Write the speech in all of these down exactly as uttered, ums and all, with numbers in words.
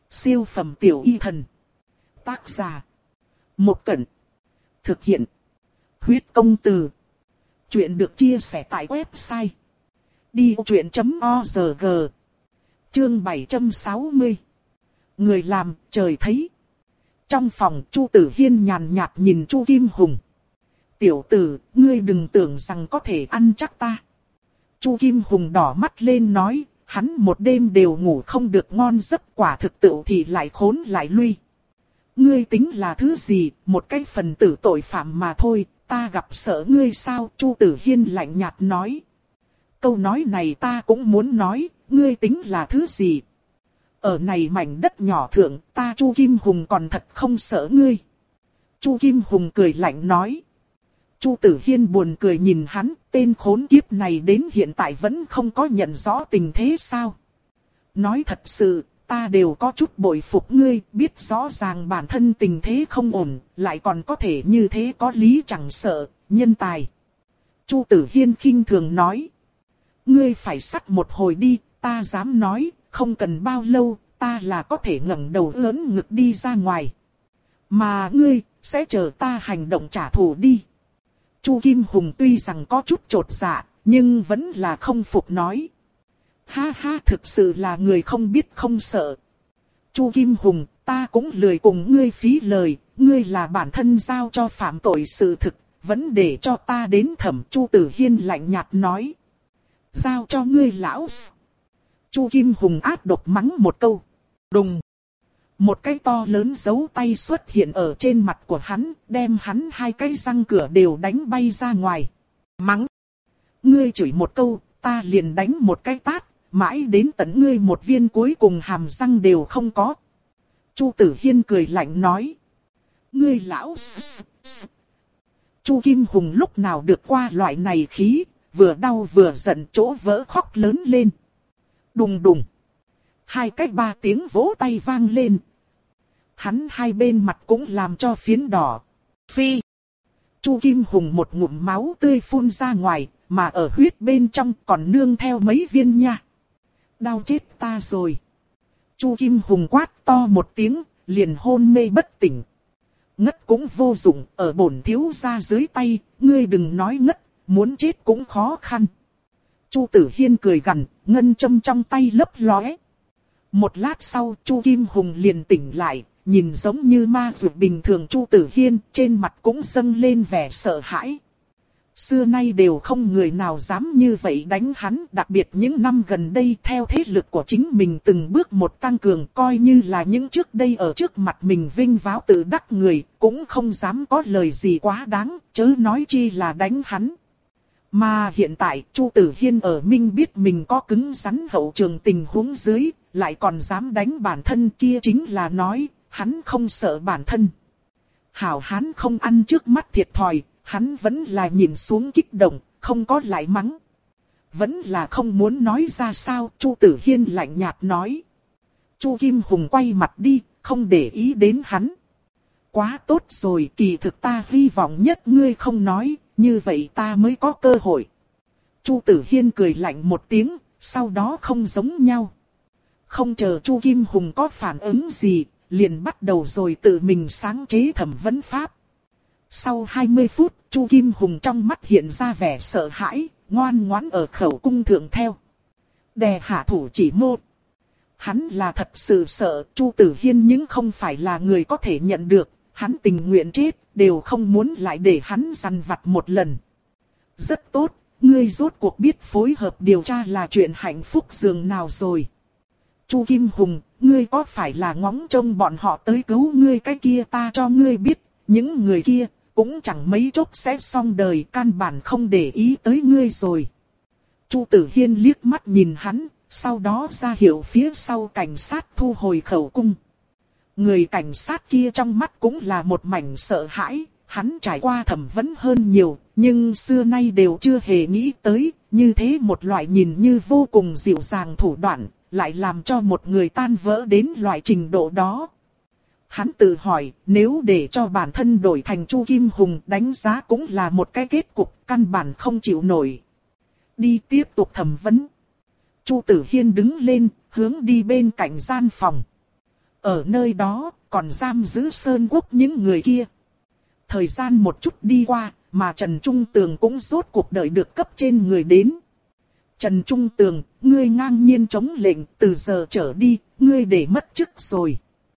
Siêu phẩm tiểu y thần. Tác giả. Một Cẩn. Thực hiện. Huyết công từ. Chuyện được chia sẻ tại website đi vô chuyện chấm org. Chương bảy trăm sáu mươi. Người làm, trời thấy. Trong phòng, Chu Tử Hiên nhàn nhạt nhìn Chu Kim Hùng. Tiểu tử, ngươi đừng tưởng rằng có thể ăn chắc ta. Chu Kim Hùng đỏ mắt lên nói, hắn một đêm đều ngủ không được ngon giấc, quả thực tự thì lại khốn lại lui. Ngươi tính là thứ gì, một cái phần tử tội phạm mà thôi, ta gặp sợ ngươi sao? Chu Tử Hiên lạnh nhạt nói. Câu nói này ta cũng muốn nói, ngươi tính là thứ gì? Ở này mảnh đất nhỏ thượng, ta Chu Kim Hùng còn thật không sợ ngươi. Chu Kim Hùng cười lạnh nói. Chu Tử Hiên buồn cười nhìn hắn, tên khốn kiếp này đến hiện tại vẫn không có nhận rõ tình thế sao? Nói thật sự, ta đều có chút bội phục ngươi, biết rõ ràng bản thân tình thế không ổn, lại còn có thể như thế có lý chẳng sợ, nhân tài. Chu Tử Hiên khinh thường nói. Ngươi phải sắt một hồi đi, ta dám nói, không cần bao lâu, ta là có thể ngẩng đầu ưỡn ngực đi ra ngoài. Mà ngươi, sẽ chờ ta hành động trả thù đi. Chu Kim Hùng tuy rằng có chút chột dạ, nhưng vẫn là không phục nói. Ha ha, thực sự là người không biết không sợ. Chu Kim Hùng, ta cũng lười cùng ngươi phí lời, ngươi là bản thân giao cho phạm tội sự thực, vẫn để cho ta đến thẩm. Chu Tử Hiên lạnh nhạt nói. Giao cho ngươi lão. Chu Kim Hùng ác độc mắng một câu. Đùng. Một cái to lớn dấu tay xuất hiện ở trên mặt của hắn, đem hắn hai cái răng cửa đều đánh bay ra ngoài. Mắng. Ngươi chửi một câu, ta liền đánh một cái tát, mãi đến tận ngươi một viên cuối cùng hàm răng đều không có. Chu Tử Hiên cười lạnh nói. Ngươi lão. Chu Kim Hùng lúc nào được qua loại này khí, vừa đau vừa giận chỗ vỡ khóc lớn lên. Đùng đùng. Hai cách ba tiếng vỗ tay vang lên. Hắn hai bên mặt cũng làm cho phiến đỏ. Phi. Chu Kim Hùng một ngụm máu tươi phun ra ngoài, mà ở huyết bên trong còn nương theo mấy viên nha. Đau chết ta rồi. Chu Kim Hùng quát to một tiếng, liền hôn mê bất tỉnh. Ngất cũng vô dụng, ở bổn thiếu gia dưới tay, ngươi đừng nói ngất, muốn chết cũng khó khăn. Chu Tử Hiên cười gằn, ngân châm trong tay lấp lóe. Một lát sau, Chu Kim Hùng liền tỉnh lại, nhìn giống như ma dược bình thường. Chu Tử Hiên trên mặt cũng dâng lên vẻ sợ hãi. Xưa nay đều không người nào dám như vậy đánh hắn, đặc biệt những năm gần đây theo thế lực của chính mình từng bước một tăng cường, coi như là những trước đây ở trước mặt mình vinh váo tự đắc người, cũng không dám có lời gì quá đáng, chớ nói chi là đánh hắn. Mà hiện tại, Chu Tử Hiên ở minh biết mình có cứng rắn hậu trường tình huống dưới, lại còn dám đánh bản thân, kia chính là nói, hắn không sợ bản thân. Hảo hán không ăn trước mắt thiệt thòi, hắn vẫn là nhìn xuống kích động, không có lại mắng. Vẫn là không muốn nói ra sao, Chu Tử Hiên lạnh nhạt nói. Chu Kim Hùng quay mặt đi, không để ý đến hắn. Quá tốt rồi, kỳ thực ta hy vọng nhất ngươi không nói, như vậy ta mới có cơ hội. Chu Tử Hiên cười lạnh một tiếng, sau đó không giống nhau. Không chờ Chu Kim Hùng có phản ứng gì, liền bắt đầu rồi tự mình sáng chế thẩm vấn pháp. Sau hai mươi phút, Chu Kim Hùng trong mắt hiện ra vẻ sợ hãi, ngoan ngoãn ở khẩu cung thượng theo. Đè hạ thủ chỉ một. Hắn là thật sự sợ, Chu Tử Hiên nhưng không phải là người có thể nhận được, hắn tình nguyện chết, đều không muốn lại để hắn dằn vặt một lần. Rất tốt, ngươi rốt cuộc biết phối hợp điều tra là chuyện hạnh phúc dường nào rồi. Chu Kim Hùng, ngươi có phải là ngóng trông bọn họ tới cứu ngươi cái kia, ta cho ngươi biết, những người kia cũng chẳng mấy chốc sẽ xong đời, căn bản không để ý tới ngươi rồi. Chu Tử Hiên liếc mắt nhìn hắn, sau đó ra hiệu phía sau cảnh sát thu hồi khẩu cung. Người cảnh sát kia trong mắt cũng là một mảnh sợ hãi, hắn trải qua thẩm vấn hơn nhiều, nhưng xưa nay đều chưa hề nghĩ tới, như thế một loại nhìn như vô cùng dịu dàng thủ đoạn, lại làm cho một người tan vỡ đến loại trình độ đó. Hắn tự hỏi, nếu để cho bản thân đổi thành Chu Kim Hùng, đánh giá cũng là một cái kết cục căn bản không chịu nổi. Đi tiếp tục thẩm vấn. Chu Tử Hiên đứng lên, hướng đi bên cạnh gian phòng. Ở nơi đó, còn giam giữ Sơn Quốc những người kia. Thời gian một chút đi qua, mà Trần Trung Tường cũng rốt cuộc đợi được cấp trên người đến. Trần Trung Tường, ngươi ngang nhiên chống lệnh, từ giờ trở đi, ngươi để mất chức rồi.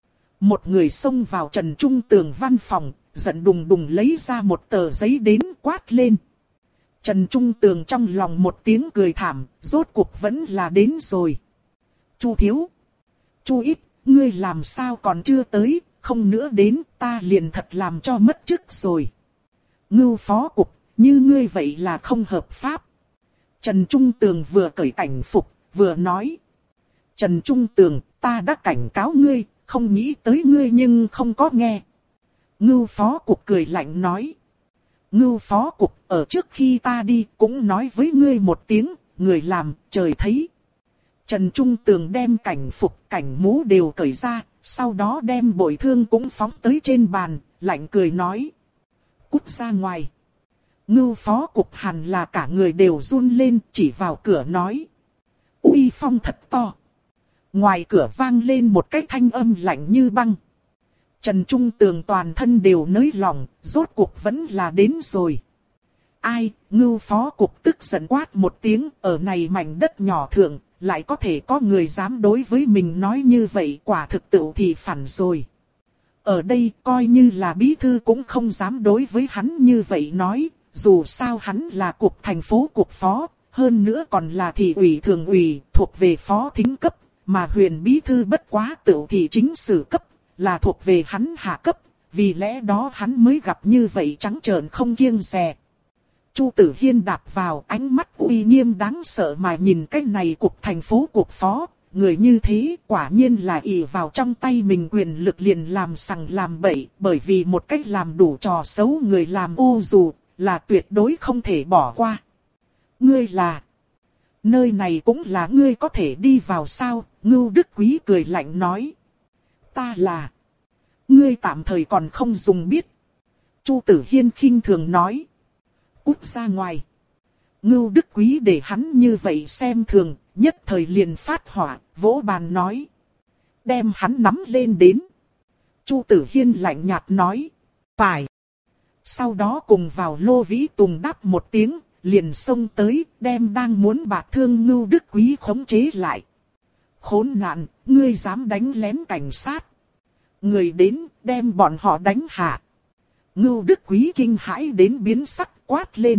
Một người xông vào Trần Trung Tường văn phòng, giận đùng đùng lấy ra một tờ giấy đến quát lên. Trần Trung Tường trong lòng một tiếng cười thảm, rốt cuộc vẫn là đến rồi. Chu Thiếu, Chu Ít, ngươi làm sao còn chưa tới, không nữa đến, ta liền thật làm cho mất chức rồi. Ngưu phó cục, như ngươi vậy là không hợp pháp. Trần Trung Tường vừa cởi cảnh phục, vừa nói. Trần Trung Tường, ta đã cảnh cáo ngươi, không nghĩ tới ngươi nhưng không có nghe. Ngưu phó cục cười lạnh nói. Ngưu phó cục, ở trước khi ta đi cũng nói với ngươi một tiếng, người làm, trời thấy. Trần Trung Tường đem cảnh phục, cảnh mũ đều cởi ra, sau đó đem bội thương cũng phóng tới trên bàn, lạnh cười nói. Cút ra ngoài. Ngưu phó cục hẳn là cả người đều run lên, chỉ vào cửa nói. Uy phong thật to. Ngoài cửa vang lên một cái thanh âm lạnh như băng. Trần Trung Tường toàn thân đều nới lỏng, rốt cuộc vẫn là đến rồi. Ai, Ngưu phó cục tức giận quát một tiếng, ở này mảnh đất nhỏ thượng, lại có thể có người dám đối với mình nói như vậy, quả thực tự thì phản rồi. Ở đây coi như là bí thư cũng không dám đối với hắn như vậy nói, dù sao hắn là cục thành phố cục phó, hơn nữa còn là thị ủy thường ủy, thuộc về phó thính cấp, mà huyền bí thư bất quá tự thị chính sử cấp, là thuộc về hắn hạ cấp, vì lẽ đó hắn mới gặp như vậy trắng trợn không kiêng dè. Chu Tử Hiên đạp vào, ánh mắt uy nghiêm đáng sợ mà nhìn cái này cục thành phố cục phó, người như thế quả nhiên là ỷ vào trong tay mình quyền lực liền làm sằng làm bậy, bởi vì một cách làm đủ trò xấu người làm ô dù, là tuyệt đối không thể bỏ qua. Ngươi là... Nơi này cũng là ngươi có thể đi vào sao? Ngưu Đức Quý cười lạnh nói. Ta là... Ngươi tạm thời còn không dùng biết. Chu Tử Hiên khinh thường nói. Cút ra ngoài. Ngưu Đức Quý để hắn như vậy xem thường, nhất thời liền phát hỏa, vỗ bàn nói. Đem hắn nắm lên đến. Chu Tử Hiên lạnh nhạt nói. Phải. Sau đó cùng vào Lô Vĩ Tùng đáp một tiếng, liền xông tới, đem đang muốn bạt thương Ngưu Đức Quý khống chế lại. Khốn nạn, ngươi dám đánh lén cảnh sát. Người đến, đem bọn họ đánh hạ. Ngưu Đức Quý kinh hãi đến biến sắc quát lên.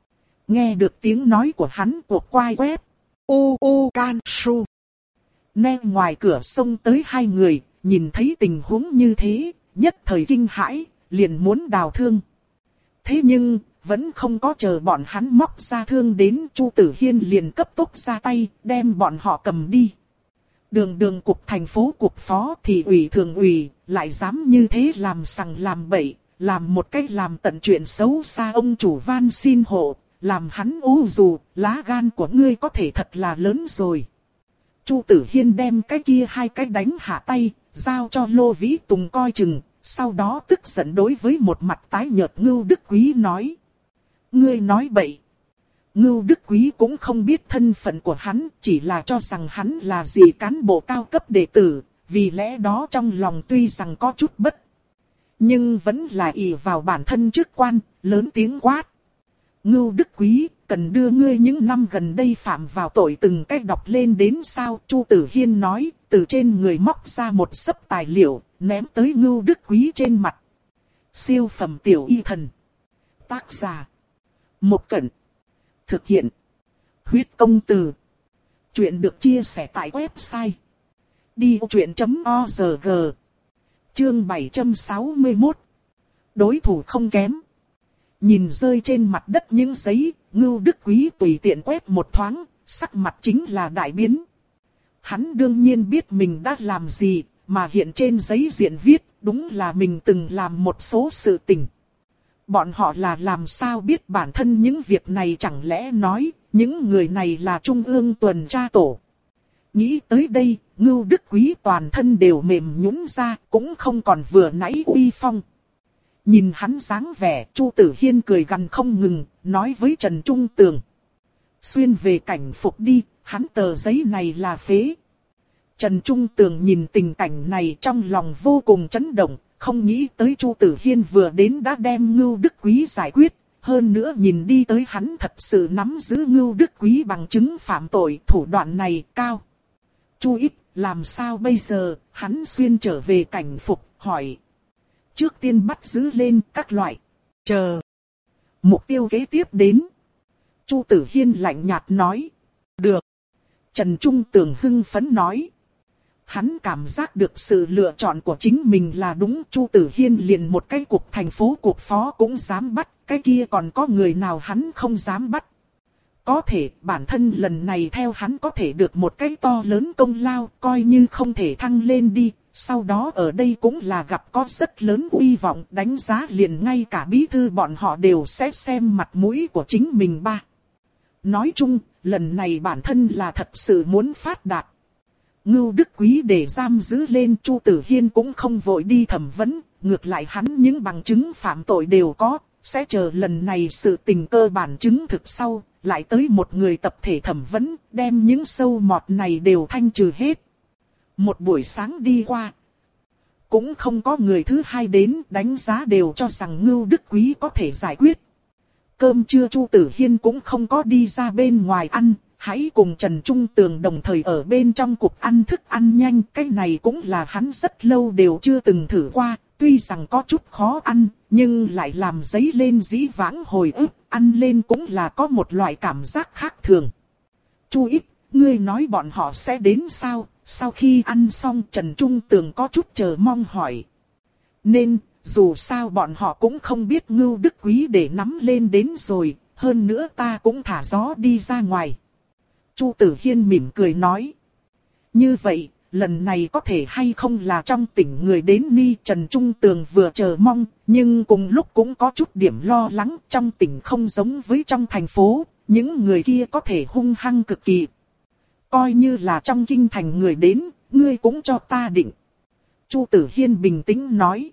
Nghe được tiếng nói của hắn cuộc quai quét. U u can su. Nghe ngoài cửa xông tới hai người, nhìn thấy tình huống như thế, nhất thời kinh hãi, liền muốn đào thương. Thế nhưng, vẫn không có chờ bọn hắn móc ra thương đến, Chu Tử Hiên liền cấp tốc ra tay, đem bọn họ cầm đi. Đường đường cục thành phố cục phó thị ủy thường ủy, lại dám như thế làm sằng làm bậy, làm một cách làm tận chuyện xấu xa ông chủ van xin hộ, làm hắn u dù, lá gan của ngươi có thể thật là lớn rồi. Chu Tử Hiên đem cái kia hai cái đánh hạ tay, giao cho Lô Vĩ Tùng coi chừng, sau đó tức giận đối với một mặt tái nhợt Ngưu Đức Quý nói. Ngươi nói bậy. Ngưu Đức Quý cũng không biết thân phận của hắn, chỉ là cho rằng hắn là gì cán bộ cao cấp đệ tử, vì lẽ đó trong lòng tuy rằng có chút bất. Nhưng vẫn là ỷ vào bản thân chức quan, lớn tiếng quát. Ngưu Đức Quý, cần đưa ngươi những năm gần đây phạm vào tội từng cách đọc lên đến sao? Chu Tử Hiên nói, từ trên người móc ra một xấp tài liệu, ném tới Ngưu Đức Quý trên mặt. Siêu phẩm tiểu y thần. Tác giả. Một Cẩn. Thực hiện. Huyết công từ. Chuyện được chia sẻ tại website. đi ô chuyện chấm o rờ giê. Chương bảy trăm sáu mươi mốt. Đối thủ không kém. Nhìn rơi trên mặt đất những giấy, Ngưu Đức Quý tùy tiện quét một thoáng, sắc mặt chính là đại biến. Hắn đương nhiên biết mình đã làm gì, mà hiện trên giấy diện viết, đúng là mình từng làm một số sự tình. Bọn họ là làm sao biết bản thân những việc này, chẳng lẽ nói, những người này là Trung ương tuần tra tổ. Nghĩ tới đây, Ngưu Đức Quý toàn thân đều mềm nhũn ra, cũng không còn vừa nãy uy phong. Nhìn hắn dáng vẻ, Chu Tử Hiên cười gằn không ngừng, nói với Trần Trung Tường. Xuyên về cảnh phục đi, hắn tờ giấy này là phế. Trần Trung Tường nhìn tình cảnh này trong lòng vô cùng chấn động, không nghĩ tới Chu Tử Hiên vừa đến đã đem Ngưu Đức Quý giải quyết. Hơn nữa nhìn đi tới hắn thật sự nắm giữ Ngưu Đức Quý bằng chứng phạm tội, thủ đoạn này cao. Chu Ít, làm sao bây giờ? Hắn xuyên trở về cảnh phục, hỏi. Trước tiên bắt giữ lên các loại. Chờ. Mục tiêu kế tiếp đến. Chu Tử Hiên lạnh nhạt nói. Được. Trần Trung Tường hưng phấn nói. Hắn cảm giác được sự lựa chọn của chính mình là đúng. Chu Tử Hiên liền một cái cục thành phố cục phó cũng dám bắt. Cái kia còn có người nào hắn không dám bắt. Có thể bản thân lần này theo hắn có thể được một cái to lớn công lao. Coi như không thể thăng lên đi. Sau đó ở đây cũng là gặp có rất lớn uy vọng. Đánh giá liền ngay cả bí thư bọn họ đều sẽ xem mặt mũi của chính mình ba. Nói chung, lần này bản thân là thật sự muốn phát đạt. Ngưu Đức Quý để giam giữ lên, Chu Tử Hiên cũng không vội đi thẩm vấn, ngược lại hắn những bằng chứng phạm tội đều có, sẽ chờ lần này sự tình cơ bản chứng thực sau, lại tới một người tập thể thẩm vấn, đem những sâu mọt này đều thanh trừ hết. Một buổi sáng đi qua, cũng không có người thứ hai đến, đánh giá đều cho rằng Ngưu Đức Quý có thể giải quyết. Cơm trưa Chu Tử Hiên cũng không có đi ra bên ngoài ăn, hãy cùng Trần Trung Tường đồng thời ở bên trong cục ăn thức ăn nhanh. Cái này cũng là hắn rất lâu đều chưa từng thử qua, tuy rằng có chút khó ăn, nhưng lại làm dấy lên dĩ vãng hồi ức, ăn lên cũng là có một loại cảm giác khác thường. Chu Ít, ngươi nói bọn họ sẽ đến sao? Sau khi ăn xong Trần Trung Tường có chút chờ mong hỏi. Nên, dù sao bọn họ cũng không biết Ngưu Đức Quý để nắm lên đến rồi, hơn nữa ta cũng thả gió đi ra ngoài. Chu Tử Hiên mỉm cười nói. Như vậy, lần này có thể hay không là trong tỉnh người đến ni? Trần Trung Tường vừa chờ mong, nhưng cùng lúc cũng có chút điểm lo lắng. Trong tỉnh không giống với trong thành phố, những người kia có thể hung hăng cực kỳ. Coi như là trong kinh thành người đến, ngươi cũng cho ta định. Chu Tử Hiên bình tĩnh nói.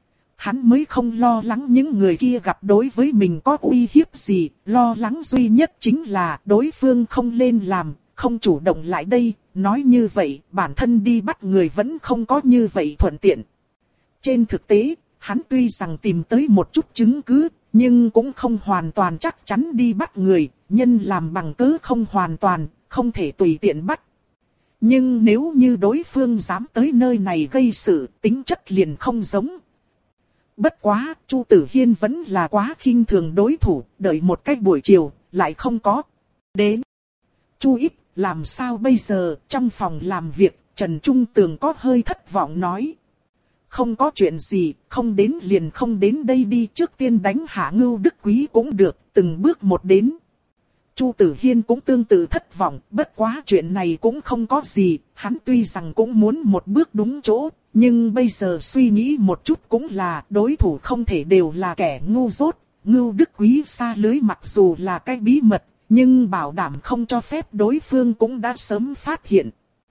Hắn mới không lo lắng những người kia gặp đối với mình có uy hiếp gì, lo lắng duy nhất chính là đối phương không lên làm, không chủ động lại đây, nói như vậy, bản thân đi bắt người vẫn không có như vậy thuận tiện. Trên thực tế, hắn tuy rằng tìm tới một chút chứng cứ, nhưng cũng không hoàn toàn chắc chắn đi bắt người, nhân làm bằng cớ không hoàn toàn, không thể tùy tiện bắt. Nhưng nếu như đối phương dám tới nơi này gây sự, tính chất liền không giống. Bất quá, Chu Tử Hiên vẫn là quá khinh thường đối thủ, đợi một cách buổi chiều, lại không có. Đến. Chu Ít, làm sao bây giờ? Trong phòng làm việc, Trần Trung Tường có hơi thất vọng nói. Không có chuyện gì, không đến liền không đến đây đi, trước tiên đánh hạ Ngưu Đức Quý cũng được, từng bước một đến. Chu Tử Hiên cũng tương tự thất vọng, bất quá chuyện này cũng không có gì, hắn tuy rằng cũng muốn một bước đúng chỗ, nhưng bây giờ suy nghĩ một chút cũng là đối thủ không thể đều là kẻ ngu dốt. Ngưu Đức Quý xa lưới mặc dù là cái bí mật, nhưng bảo đảm không cho phép đối phương cũng đã sớm phát hiện.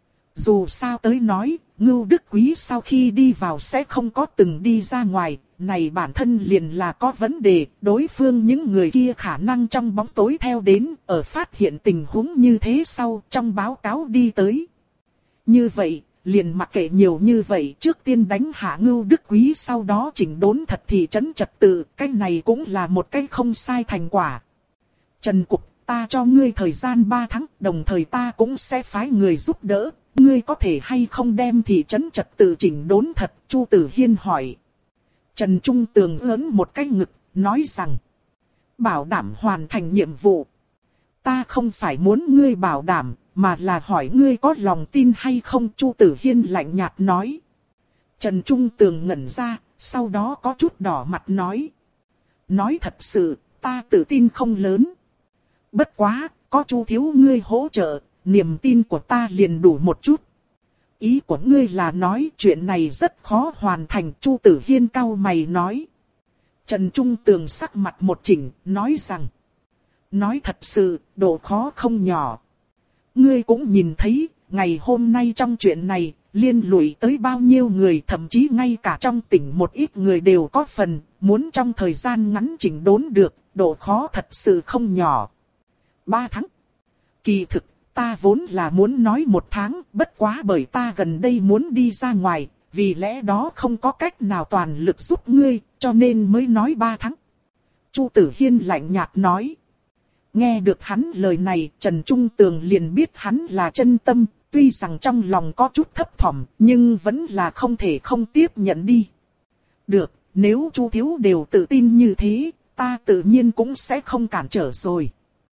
Dù sao tới nói, Ngưu Đức Quý sau khi đi vào sẽ không có từng đi ra ngoài, này bản thân liền là có vấn đề, đối phương những người kia khả năng trong bóng tối theo đến, ở phát hiện tình huống như thế sau trong báo cáo đi tới. Như vậy, liền mặc kệ nhiều như vậy, trước tiên đánh hạ Ngưu Đức Quý, sau đó chỉnh đốn thật thị trấn trật tự, cái này cũng là một cái không sai thành quả. Trần Cục, ta cho ngươi thời gian ba tháng, đồng thời ta cũng sẽ phái người giúp đỡ, ngươi có thể hay không đem thị trấn trật tự chỉnh đốn thật? Chu Tử Hiên hỏi. Trần Trung Tường ớn một cái ngực, nói rằng, bảo đảm hoàn thành nhiệm vụ. Ta không phải muốn ngươi bảo đảm, mà là hỏi ngươi có lòng tin hay không? Chu Tử Hiên lạnh nhạt nói. Trần Trung Tường ngẩn ra, sau đó có chút đỏ mặt nói. Nói thật sự, ta tự tin không lớn. Bất quá, có Chu thiếu ngươi hỗ trợ, niềm tin của ta liền đủ một chút. Ý của ngươi là nói chuyện này rất khó hoàn thành? Chu Tử Hiên cau mày nói. Trần Trung Tường sắc mặt một chỉnh, nói rằng. Nói thật sự, độ khó không nhỏ. Ngươi cũng nhìn thấy, ngày hôm nay trong chuyện này, liên lụy tới bao nhiêu người, thậm chí ngay cả trong tỉnh một ít người đều có phần, muốn trong thời gian ngắn chỉnh đốn được, độ khó thật sự không nhỏ. Ba tháng. Kỳ thực, ta vốn là muốn nói một tháng, bất quá bởi ta gần đây muốn đi ra ngoài, vì lẽ đó không có cách nào toàn lực giúp ngươi, cho nên mới nói ba tháng. Chu Tử Hiên lạnh nhạt nói. Nghe được hắn lời này, Trần Trung Tường liền biết hắn là chân tâm, tuy rằng trong lòng có chút thấp thỏm, nhưng vẫn là không thể không tiếp nhận đi. Được, nếu Chu thiếu đều tự tin như thế, ta tự nhiên cũng sẽ không cản trở rồi.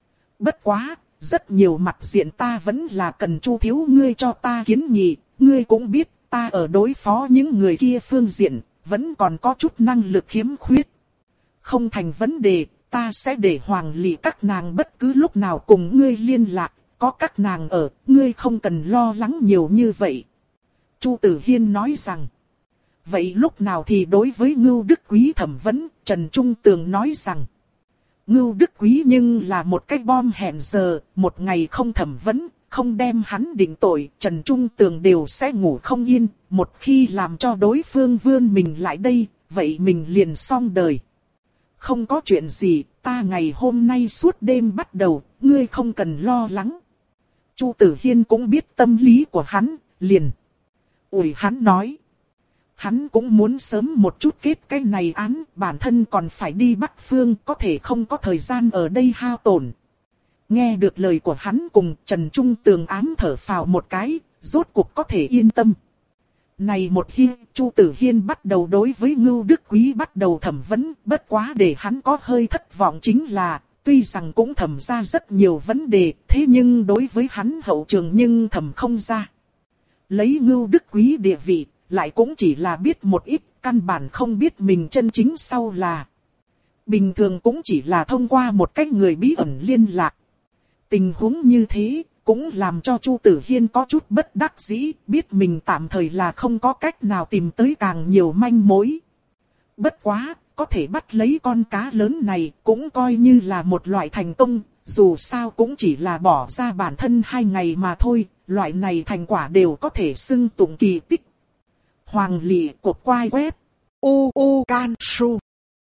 Bất quá, rất nhiều mặt diện ta vẫn là cần Chu thiếu ngươi cho ta kiến nghị, ngươi cũng biết, ta ở đối phó những người kia phương diện, vẫn còn có chút năng lực khiếm khuyết. Không thành vấn đề, ta sẽ để Hoàng Lị các nàng bất cứ lúc nào cùng ngươi liên lạc, có các nàng ở, ngươi không cần lo lắng nhiều như vậy. Chu Tử Hiên nói rằng. Vậy lúc nào thì đối với Ngưu Đức Quý thẩm vấn, Trần Trung Tường nói rằng. Ngưu Đức Quý nhưng là một cái bom hẹn giờ, một ngày không thẩm vấn, không đem hắn định tội, Trần Trung Tường đều sẽ ngủ không yên, một khi làm cho đối phương vươn mình lại đây, vậy mình liền xong đời. Không có chuyện gì, ta ngày hôm nay suốt đêm bắt đầu, ngươi không cần lo lắng. Chu Tử Hiên cũng biết tâm lý của hắn, liền. Ủi hắn nói. Hắn cũng muốn sớm một chút kết cái này án, bản thân còn phải đi Bắc Phương, có thể không có thời gian ở đây hao tổn. Nghe được lời của hắn cùng Trần Trung Tường ám thở phào một cái, rốt cuộc có thể yên tâm. Này một khi Chu Tử Hiên bắt đầu đối với Ngưu Đức Quý bắt đầu thẩm vấn, bất quá để hắn có hơi thất vọng chính là, tuy rằng cũng thẩm ra rất nhiều vấn đề, thế nhưng đối với hắn hậu trường nhưng thẩm không ra. Lấy Ngưu Đức Quý địa vị, lại cũng chỉ là biết một ít, căn bản không biết mình chân chính sau là. Bình thường cũng chỉ là thông qua một cách người bí ẩn liên lạc. Tình huống như thế, cũng làm cho Chu Tử Hiên có chút bất đắc dĩ, biết mình tạm thời là không có cách nào tìm tới càng nhiều manh mối. Bất quá, có thể bắt lấy con cá lớn này, cũng coi như là một loại thành công, dù sao cũng chỉ là bỏ ra bản thân hai ngày mà thôi, loại này thành quả đều có thể xưng tụng kỳ tích. Hoàng Lị cột quai web. U U Can Su.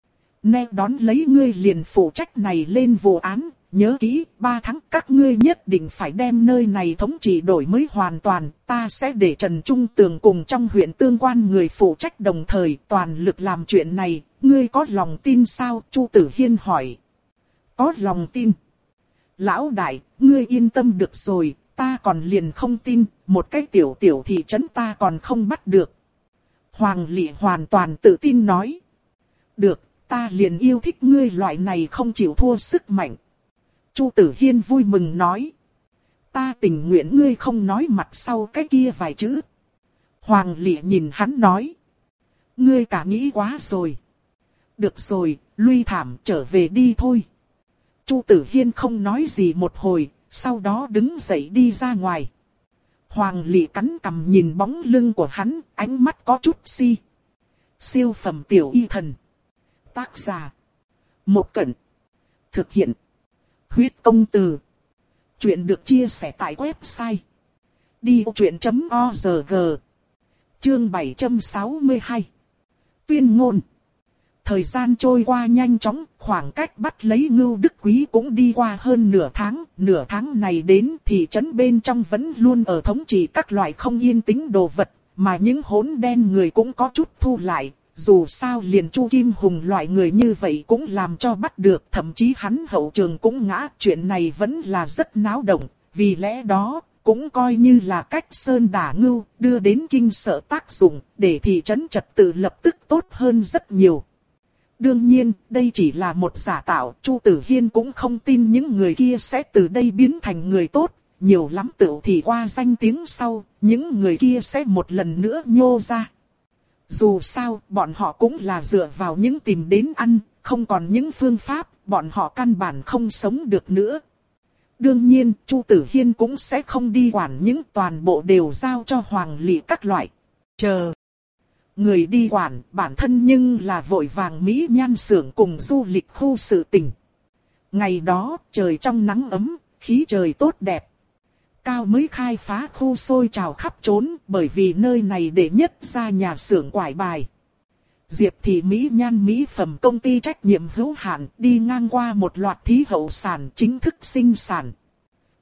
Nè đón lấy ngươi liền phụ trách này lên vụ án. Nhớ kỹ, ba tháng các ngươi nhất định phải đem nơi này thống trị đổi mới hoàn toàn. Ta sẽ để Trần Trung Tường cùng trong huyện tương quan người phụ trách đồng thời toàn lực làm chuyện này. Ngươi có lòng tin sao? Chu Tử Hiên hỏi. Có lòng tin. Lão đại, ngươi yên tâm được rồi, ta còn liền không tin, một cái tiểu tiểu thị trấn ta còn không bắt được. Hoàng Lị hoàn toàn tự tin nói. Được, ta liền yêu thích ngươi loại này không chịu thua sức mạnh. Chu Tử Hiên vui mừng nói. Ta tình nguyện ngươi không nói mặt sau cái kia vài chữ. Hoàng Lị nhìn hắn nói. Ngươi cả nghĩ quá rồi. Được rồi, Luy Thảm trở về đi thôi. Chu Tử Hiên không nói gì một hồi, sau đó đứng dậy đi ra ngoài. Hoàng Lị cắn cằm nhìn bóng lưng của hắn, ánh mắt có chút si. Siêu phẩm tiểu y thần. Tác giả. Một Cẩn. Thực hiện. Huyết công từ. Chuyện được chia sẻ tại website. đi ô chuyện chấm org. Chương bảy trăm sáu mươi hai. Tuyên ngôn. Thời gian trôi qua nhanh chóng, khoảng cách bắt lấy Ngưu Đức Quý cũng đi qua hơn nửa tháng. Nửa tháng này đến thị trấn bên trong vẫn luôn ở thống trị các loại không yên tĩnh đồ vật, mà những hỗn đen người cũng có chút thu lại. Dù sao liền Chu Kim Hùng loại người như vậy cũng làm cho bắt được, thậm chí hắn hậu trường cũng ngã. Chuyện này vẫn là rất náo động, vì lẽ đó cũng coi như là cách sơn đả ngưu, đưa đến kinh sợ tác dụng, để thị trấn trật tự lập tức tốt hơn rất nhiều. Đương nhiên, đây chỉ là một giả tạo, Chu Tử Hiên cũng không tin những người kia sẽ từ đây biến thành người tốt, nhiều lắm tựu thì qua danh tiếng sau, những người kia sẽ một lần nữa nhô ra. Dù sao, bọn họ cũng là dựa vào những tìm đến ăn, không còn những phương pháp, bọn họ căn bản không sống được nữa. Đương nhiên, Chu Tử Hiên cũng sẽ không đi quản những toàn bộ đều giao cho Hoàng Lị các loại. Chờ. Người đi quản, bản thân nhưng là vội vàng Mỹ nhan xưởng cùng du lịch khu sự tình. Ngày đó, trời trong nắng ấm, khí trời tốt đẹp. Cao mới khai phá khu xôi trào khắp trốn, bởi vì nơi này để nhất ra nhà xưởng quải bài. Diệp Thị Mỹ Nhan Mỹ Phẩm công ty trách nhiệm hữu hạn đi ngang qua một loạt thí hậu sản chính thức sinh sản.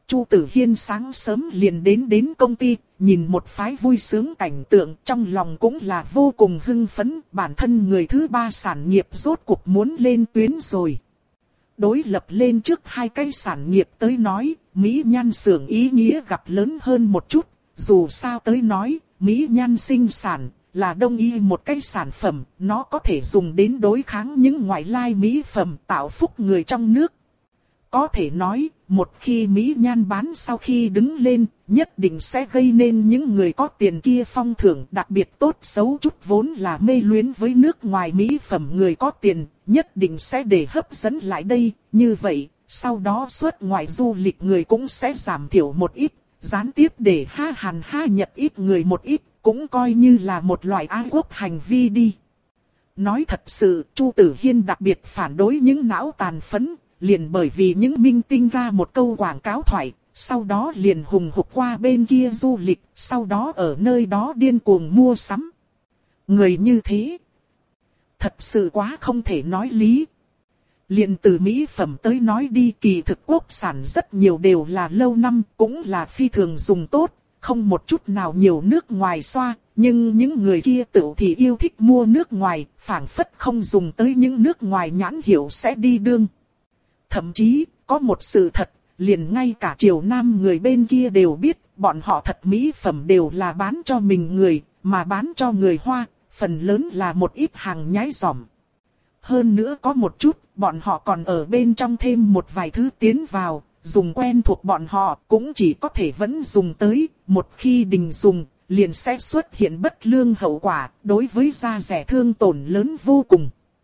Chu Tử Hiên sáng sớm liền đến đến công ty, nhìn một phái vui sướng cảnh tượng, trong lòng cũng là vô cùng hưng phấn, bản thân người thứ ba sản nghiệp rốt cuộc muốn lên tuyến rồi. Đối lập lên trước hai cái sản nghiệp tới nói, Mỹ Nhan xưởng ý nghĩa gặp lớn hơn một chút, dù sao tới nói, Mỹ Nhan sinh sản là đông y một cái sản phẩm, nó có thể dùng đến đối kháng những ngoại lai mỹ phẩm tạo phúc người trong nước. Có thể nói, một khi Mỹ Nhan bán sau khi đứng lên, nhất định sẽ gây nên những người có tiền kia phong thưởng, đặc biệt tốt xấu chút vốn là mê luyến với nước ngoài mỹ phẩm người có tiền, nhất định sẽ để hấp dẫn lại đây. Như vậy, sau đó xuất ngoại du lịch người cũng sẽ giảm thiểu một ít, gián tiếp để ha Hàn ha Nhật ít người một ít, cũng coi như là một loại ái quốc hành vi đi. Nói thật sự, Chu Tử Hiên đặc biệt phản đối những não tàn phấn, liền bởi vì những minh tinh ra một câu quảng cáo thoại, sau đó liền hùng hục qua bên kia du lịch, sau đó ở nơi đó điên cuồng mua sắm. Người như thế, thật sự quá không thể nói lý. Liền từ mỹ phẩm tới nói đi, kỳ thực quốc sản rất nhiều đều là lâu năm, cũng là phi thường dùng tốt, không một chút nào nhiều nước ngoài xoa, nhưng những người kia tự thì yêu thích mua nước ngoài, phảng phất không dùng tới những nước ngoài nhãn hiệu sẽ đi đương. Thậm chí, có một sự thật, liền ngay cả Triều Nam người bên kia đều biết, bọn họ thật mỹ phẩm đều là bán cho mình người, mà bán cho người Hoa, phần lớn là một ít hàng nhái giỏm. Hơn nữa có một chút, bọn họ còn ở bên trong thêm một vài thứ tiến vào, dùng quen thuộc bọn họ cũng chỉ có thể vẫn dùng tới, một khi đình dùng, liền sẽ xuất hiện bất lương hậu quả, đối với da rẻ thương tổn lớn vô cùng.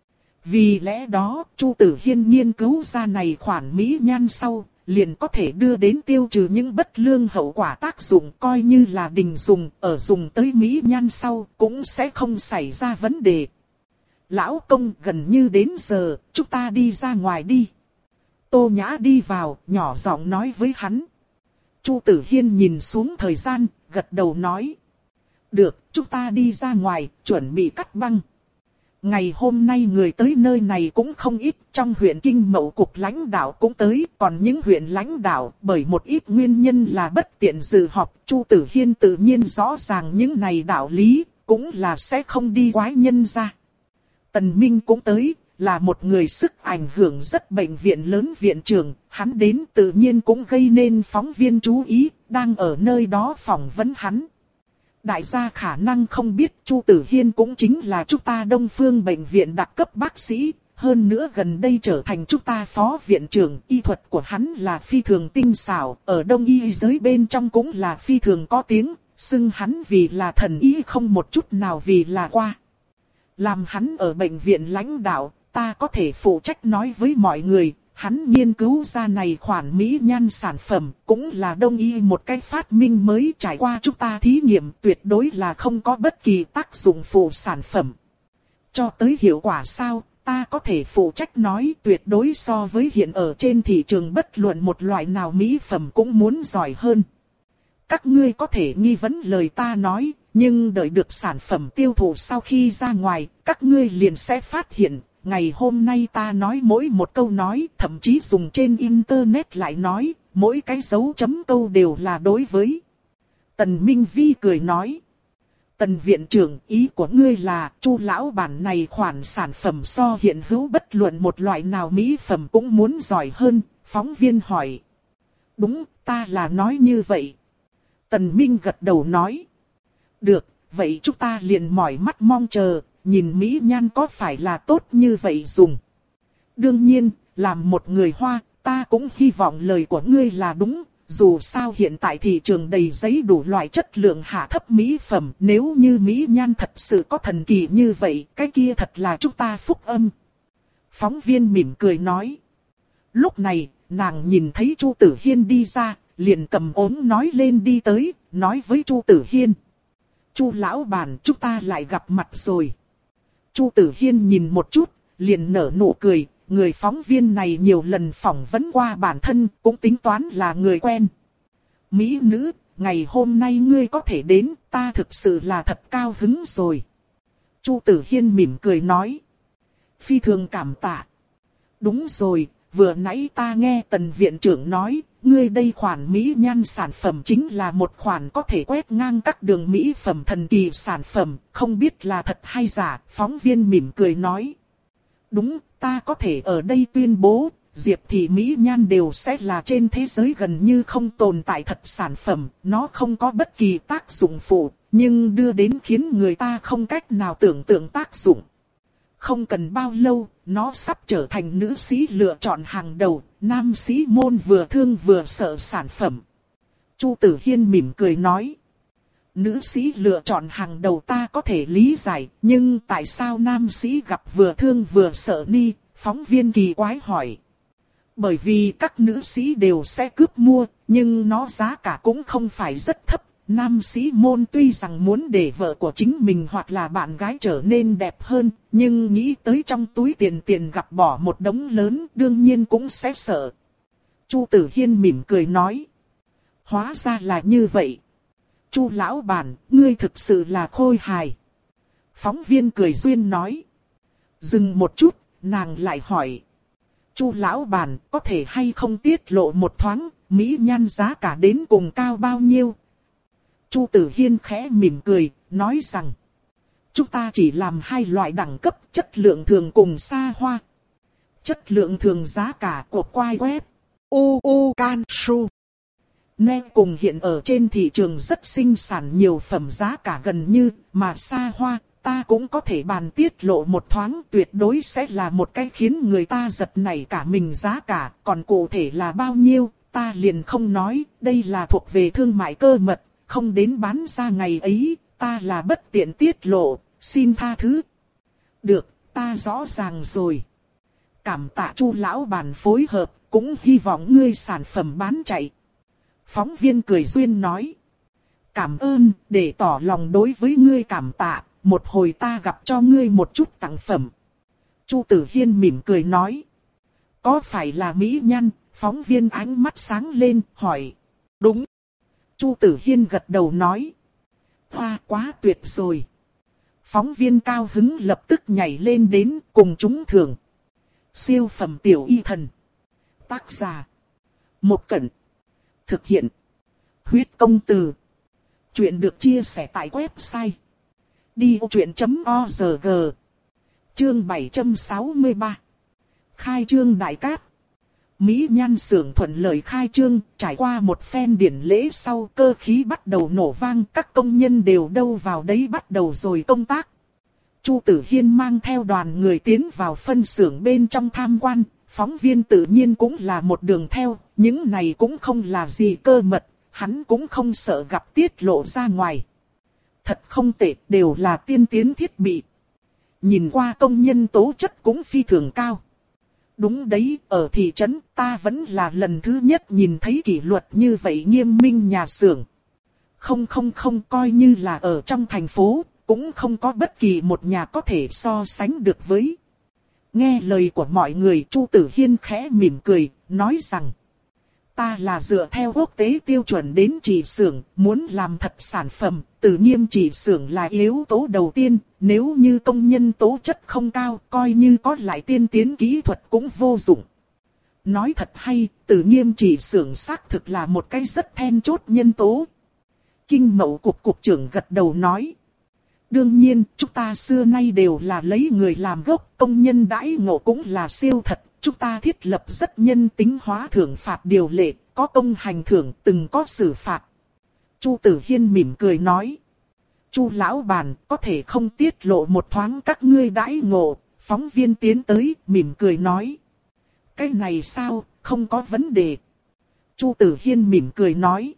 Vì lẽ đó, Chu Tử Hiên nghiên cứu ra này khoản Mỹ Nhan sau, liền có thể đưa đến tiêu trừ những bất lương hậu quả tác dụng, coi như là đình dùng, ở dùng tới Mỹ Nhan sau, cũng sẽ không xảy ra vấn đề. Lão công, gần như đến giờ, chúng ta đi ra ngoài đi. Tô Nhã đi vào, nhỏ giọng nói với hắn. Chu Tử Hiên nhìn xuống thời gian, gật đầu nói. Được, chúng ta đi ra ngoài, chuẩn bị cắt băng. Ngày hôm nay người tới nơi này cũng không ít, trong huyện Kinh Mậu cục lãnh đạo cũng tới, còn những huyện lãnh đạo bởi một ít nguyên nhân là bất tiện dự họp, Chu Tử Hiên tự nhiên rõ ràng những này đạo lý, cũng là sẽ không đi quái nhân ra. Tần Minh cũng tới, là một người sức ảnh hưởng rất bệnh viện lớn viện trưởng, hắn đến tự nhiên cũng gây nên phóng viên chú ý, đang ở nơi đó phỏng vấn hắn. Đại gia khả năng không biết Chu Tử Hiên cũng chính là chúng ta Đông Phương Bệnh viện đặc cấp bác sĩ, hơn nữa gần đây trở thành chúng ta phó viện trưởng, y thuật của hắn là phi thường tinh xảo, ở Đông y giới bên trong cũng là phi thường có tiếng, xưng hắn vì là thần y không một chút nào vì là qua. Làm hắn ở bệnh viện lãnh đạo, ta có thể phụ trách nói với mọi người, hắn nghiên cứu ra này khoản Mỹ Nhan sản phẩm, cũng là Đông y một cái phát minh mới trải qua chúng ta thí nghiệm, tuyệt đối là không có bất kỳ tác dụng phụ sản phẩm. Cho tới hiệu quả sao, ta có thể phụ trách nói tuyệt đối so với hiện ở trên thị trường bất luận một loại nào mỹ phẩm cũng muốn giỏi hơn. Các ngươi có thể nghi vấn lời ta nói, nhưng đợi được sản phẩm tiêu thụ sau khi ra ngoài, các ngươi liền sẽ phát hiện. Ngày hôm nay ta nói mỗi một câu nói, thậm chí dùng trên internet lại nói, mỗi cái dấu chấm câu đều là đối với. Tần Minh Vi cười nói. Tần viện trưởng, ý của ngươi là, Chu lão bản này khoản sản phẩm so hiện hữu bất luận một loại nào mỹ phẩm cũng muốn giỏi hơn, phóng viên hỏi. Đúng, ta là nói như vậy. Tần Minh gật đầu nói. Được, vậy chúng ta liền mỏi mắt mong chờ. Nhìn Mỹ Nhan có phải là tốt như vậy dùng. Đương nhiên, làm một người Hoa, ta cũng hy vọng lời của ngươi là đúng. Dù sao hiện tại thị trường đầy giấy đủ loại chất lượng hạ thấp mỹ phẩm. Nếu như Mỹ Nhan thật sự có thần kỳ như vậy, cái kia thật là chúng ta phúc âm. Phóng viên mỉm cười nói. Lúc này, nàng nhìn thấy Chu Tử Hiên đi ra, liền cầm ốm nói lên đi tới, nói với Chu Tử Hiên. Chu lão bản, chúng ta lại gặp mặt rồi. Chu Tử Hiên nhìn một chút, liền nở nụ cười, người phóng viên này nhiều lần phỏng vấn qua bản thân, cũng tính toán là người quen. Mỹ nữ, ngày hôm nay ngươi có thể đến, ta thực sự là thật cao hứng rồi. Chu Tử Hiên mỉm cười nói. Phi thường cảm tạ. Đúng rồi, vừa nãy ta nghe Tần viện trưởng nói, ngươi đây khoản mỹ nhan sản phẩm chính là một khoản có thể quét ngang các đường mỹ phẩm thần kỳ sản phẩm, không biết là thật hay giả. Phóng viên mỉm cười nói. Đúng, ta có thể ở đây tuyên bố, Diệp Thị mỹ nhan đều sẽ là trên thế giới gần như không tồn tại thật sản phẩm, nó không có bất kỳ tác dụng phụ, nhưng đưa đến khiến người ta không cách nào tưởng tượng tác dụng. Không cần bao lâu, nó sắp trở thành nữ sĩ lựa chọn hàng đầu, nam sĩ môn vừa thương vừa sợ sản phẩm. Chu Tử Hiên mỉm cười nói. Nữ sĩ lựa chọn hàng đầu ta có thể lý giải, nhưng tại sao nam sĩ gặp vừa thương vừa sợ ni? Phóng viên kỳ quái hỏi. Bởi vì các nữ sĩ đều sẽ cướp mua, nhưng nó giá cả cũng không phải rất thấp. Nam sĩ môn tuy rằng muốn để vợ của chính mình hoặc là bạn gái trở nên đẹp hơn, nhưng nghĩ tới trong túi tiền tiền gặp bỏ một đống lớn đương nhiên cũng sẽ sợ. Chu Tử Hiên mỉm cười nói. Hóa ra là như vậy. Chu lão bản, ngươi thực sự là khôi hài. Phóng viên cười duyên nói. Dừng một chút, nàng lại hỏi. Chu lão bản, có thể hay không tiết lộ một thoáng, mỹ nhan giá cả đến cùng cao bao nhiêu? Chu Tử Hiên khẽ mỉm cười, nói rằng. Chúng ta chỉ làm hai loại đẳng cấp, chất lượng thường cùng xa hoa. Chất lượng thường giá cả của quai web. u u can su. Nè cùng hiện ở trên thị trường rất sinh sản nhiều phẩm giá cả gần như, mà xa hoa, ta cũng có thể bàn tiết lộ một thoáng, tuyệt đối sẽ là một cái khiến người ta giật nảy cả mình giá cả, còn cụ thể là bao nhiêu, ta liền không nói, đây là thuộc về thương mại cơ mật, không đến bán ra ngày ấy, ta là bất tiện tiết lộ, xin tha thứ. Được, ta rõ ràng rồi. Cảm tạ Chu lão bản phối hợp, cũng hy vọng ngươi sản phẩm bán chạy. Phóng viên cười duyên nói. Cảm ơn, để tỏ lòng đối với ngươi cảm tạ, một hồi ta gặp cho ngươi một chút tặng phẩm. Chu Tử Hiên mỉm cười nói. Có phải là mỹ nhân? Phóng viên ánh mắt sáng lên, hỏi. Đúng. Chu Tử Hiên gật đầu nói. Hoa quá tuyệt rồi. Phóng viên cao hứng lập tức nhảy lên đến cùng chúng thưởng. Siêu phẩm tiểu y thần. Tác giả. Một Cẩn. Thực hiện. Huyết công từ. Chuyện được chia sẻ tại website. đi ô chuyện chấm org. Chương bảy trăm sáu mươi ba. Khai trương đại cát. Mỹ nhan xưởng thuận lợi khai trương, trải qua một phen điển lễ sau cơ khí bắt đầu nổ vang, các công nhân đều đâu vào đấy bắt đầu rồi công tác. Chu Tử Hiên mang theo đoàn người tiến vào phân xưởng bên trong tham quan, phóng viên tự nhiên cũng là một đường theo, những này cũng không là gì cơ mật, hắn cũng không sợ gặp tiết lộ ra ngoài. Thật không tệ, đều là tiên tiến thiết bị. Nhìn qua công nhân tố chất cũng phi thường cao. Đúng đấy, ở thị trấn ta vẫn là lần thứ nhất nhìn thấy kỷ luật như vậy nghiêm minh nhà xưởng. Không không không coi như là ở trong thành phố, cũng không có bất kỳ một nhà có thể so sánh được với. Nghe lời của mọi người, Chu Tử Hiên khẽ mỉm cười, nói rằng. Ta là dựa theo quốc tế tiêu chuẩn đến chỉ xưởng, muốn làm thật sản phẩm, tự nhiên chỉ xưởng là yếu tố đầu tiên, nếu như công nhân tố chất không cao, coi như có lại tiên tiến kỹ thuật cũng vô dụng. Nói thật hay, tự nhiên chỉ xưởng xác thực là một cái rất then chốt nhân tố. Kinh Mậu Cục Cục trưởng gật đầu nói. Đương nhiên, chúng ta xưa nay đều là lấy người làm gốc, công nhân đãi ngộ cũng là siêu thật. Chúng ta thiết lập rất nhân tính hóa thưởng phạt điều lệ, có công hành thưởng, từng có xử phạt. Chu Tử Hiên mỉm cười nói. Chu lão bản, có thể không tiết lộ một thoáng các ngươi đãi ngộ? Phóng viên tiến tới, mỉm cười nói. Cái này sao, không có vấn đề. Chu Tử Hiên mỉm cười nói.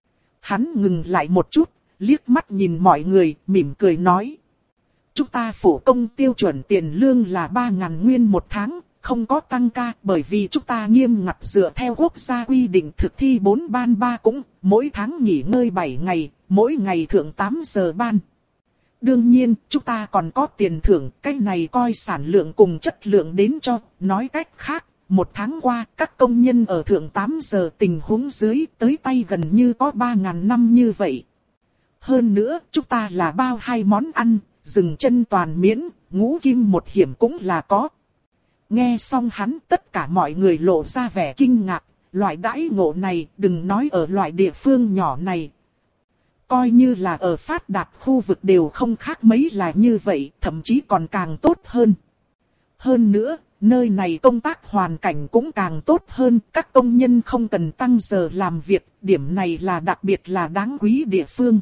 Hắn ngừng lại một chút, liếc mắt nhìn mọi người, mỉm cười nói. Chúng ta phổ công tiêu chuẩn tiền lương là ba ngàn nguyên một tháng. Không có tăng ca, bởi vì chúng ta nghiêm ngặt dựa theo quốc gia quy định thực thi bốn ban ba cũng, mỗi tháng nghỉ ngơi bảy ngày, mỗi ngày thưởng tám giờ ban. Đương nhiên, chúng ta còn có tiền thưởng, cái này coi sản lượng cùng chất lượng đến cho, nói cách khác, một tháng qua, các công nhân ở thưởng tám giờ tình huống dưới tới tay gần như có ba ngàn năm như vậy. Hơn nữa, chúng ta là bao hai món ăn, dừng chân toàn miễn, ngũ kim một hiểm cũng là có. Nghe xong hắn tất cả mọi người lộ ra vẻ kinh ngạc, loại đãi ngộ này đừng nói ở loại địa phương nhỏ này. Coi như là ở phát đạt khu vực đều không khác mấy là như vậy, thậm chí còn càng tốt hơn. Hơn nữa, nơi này công tác hoàn cảnh cũng càng tốt hơn, các công nhân không cần tăng giờ làm việc, điểm này là đặc biệt là đáng quý địa phương.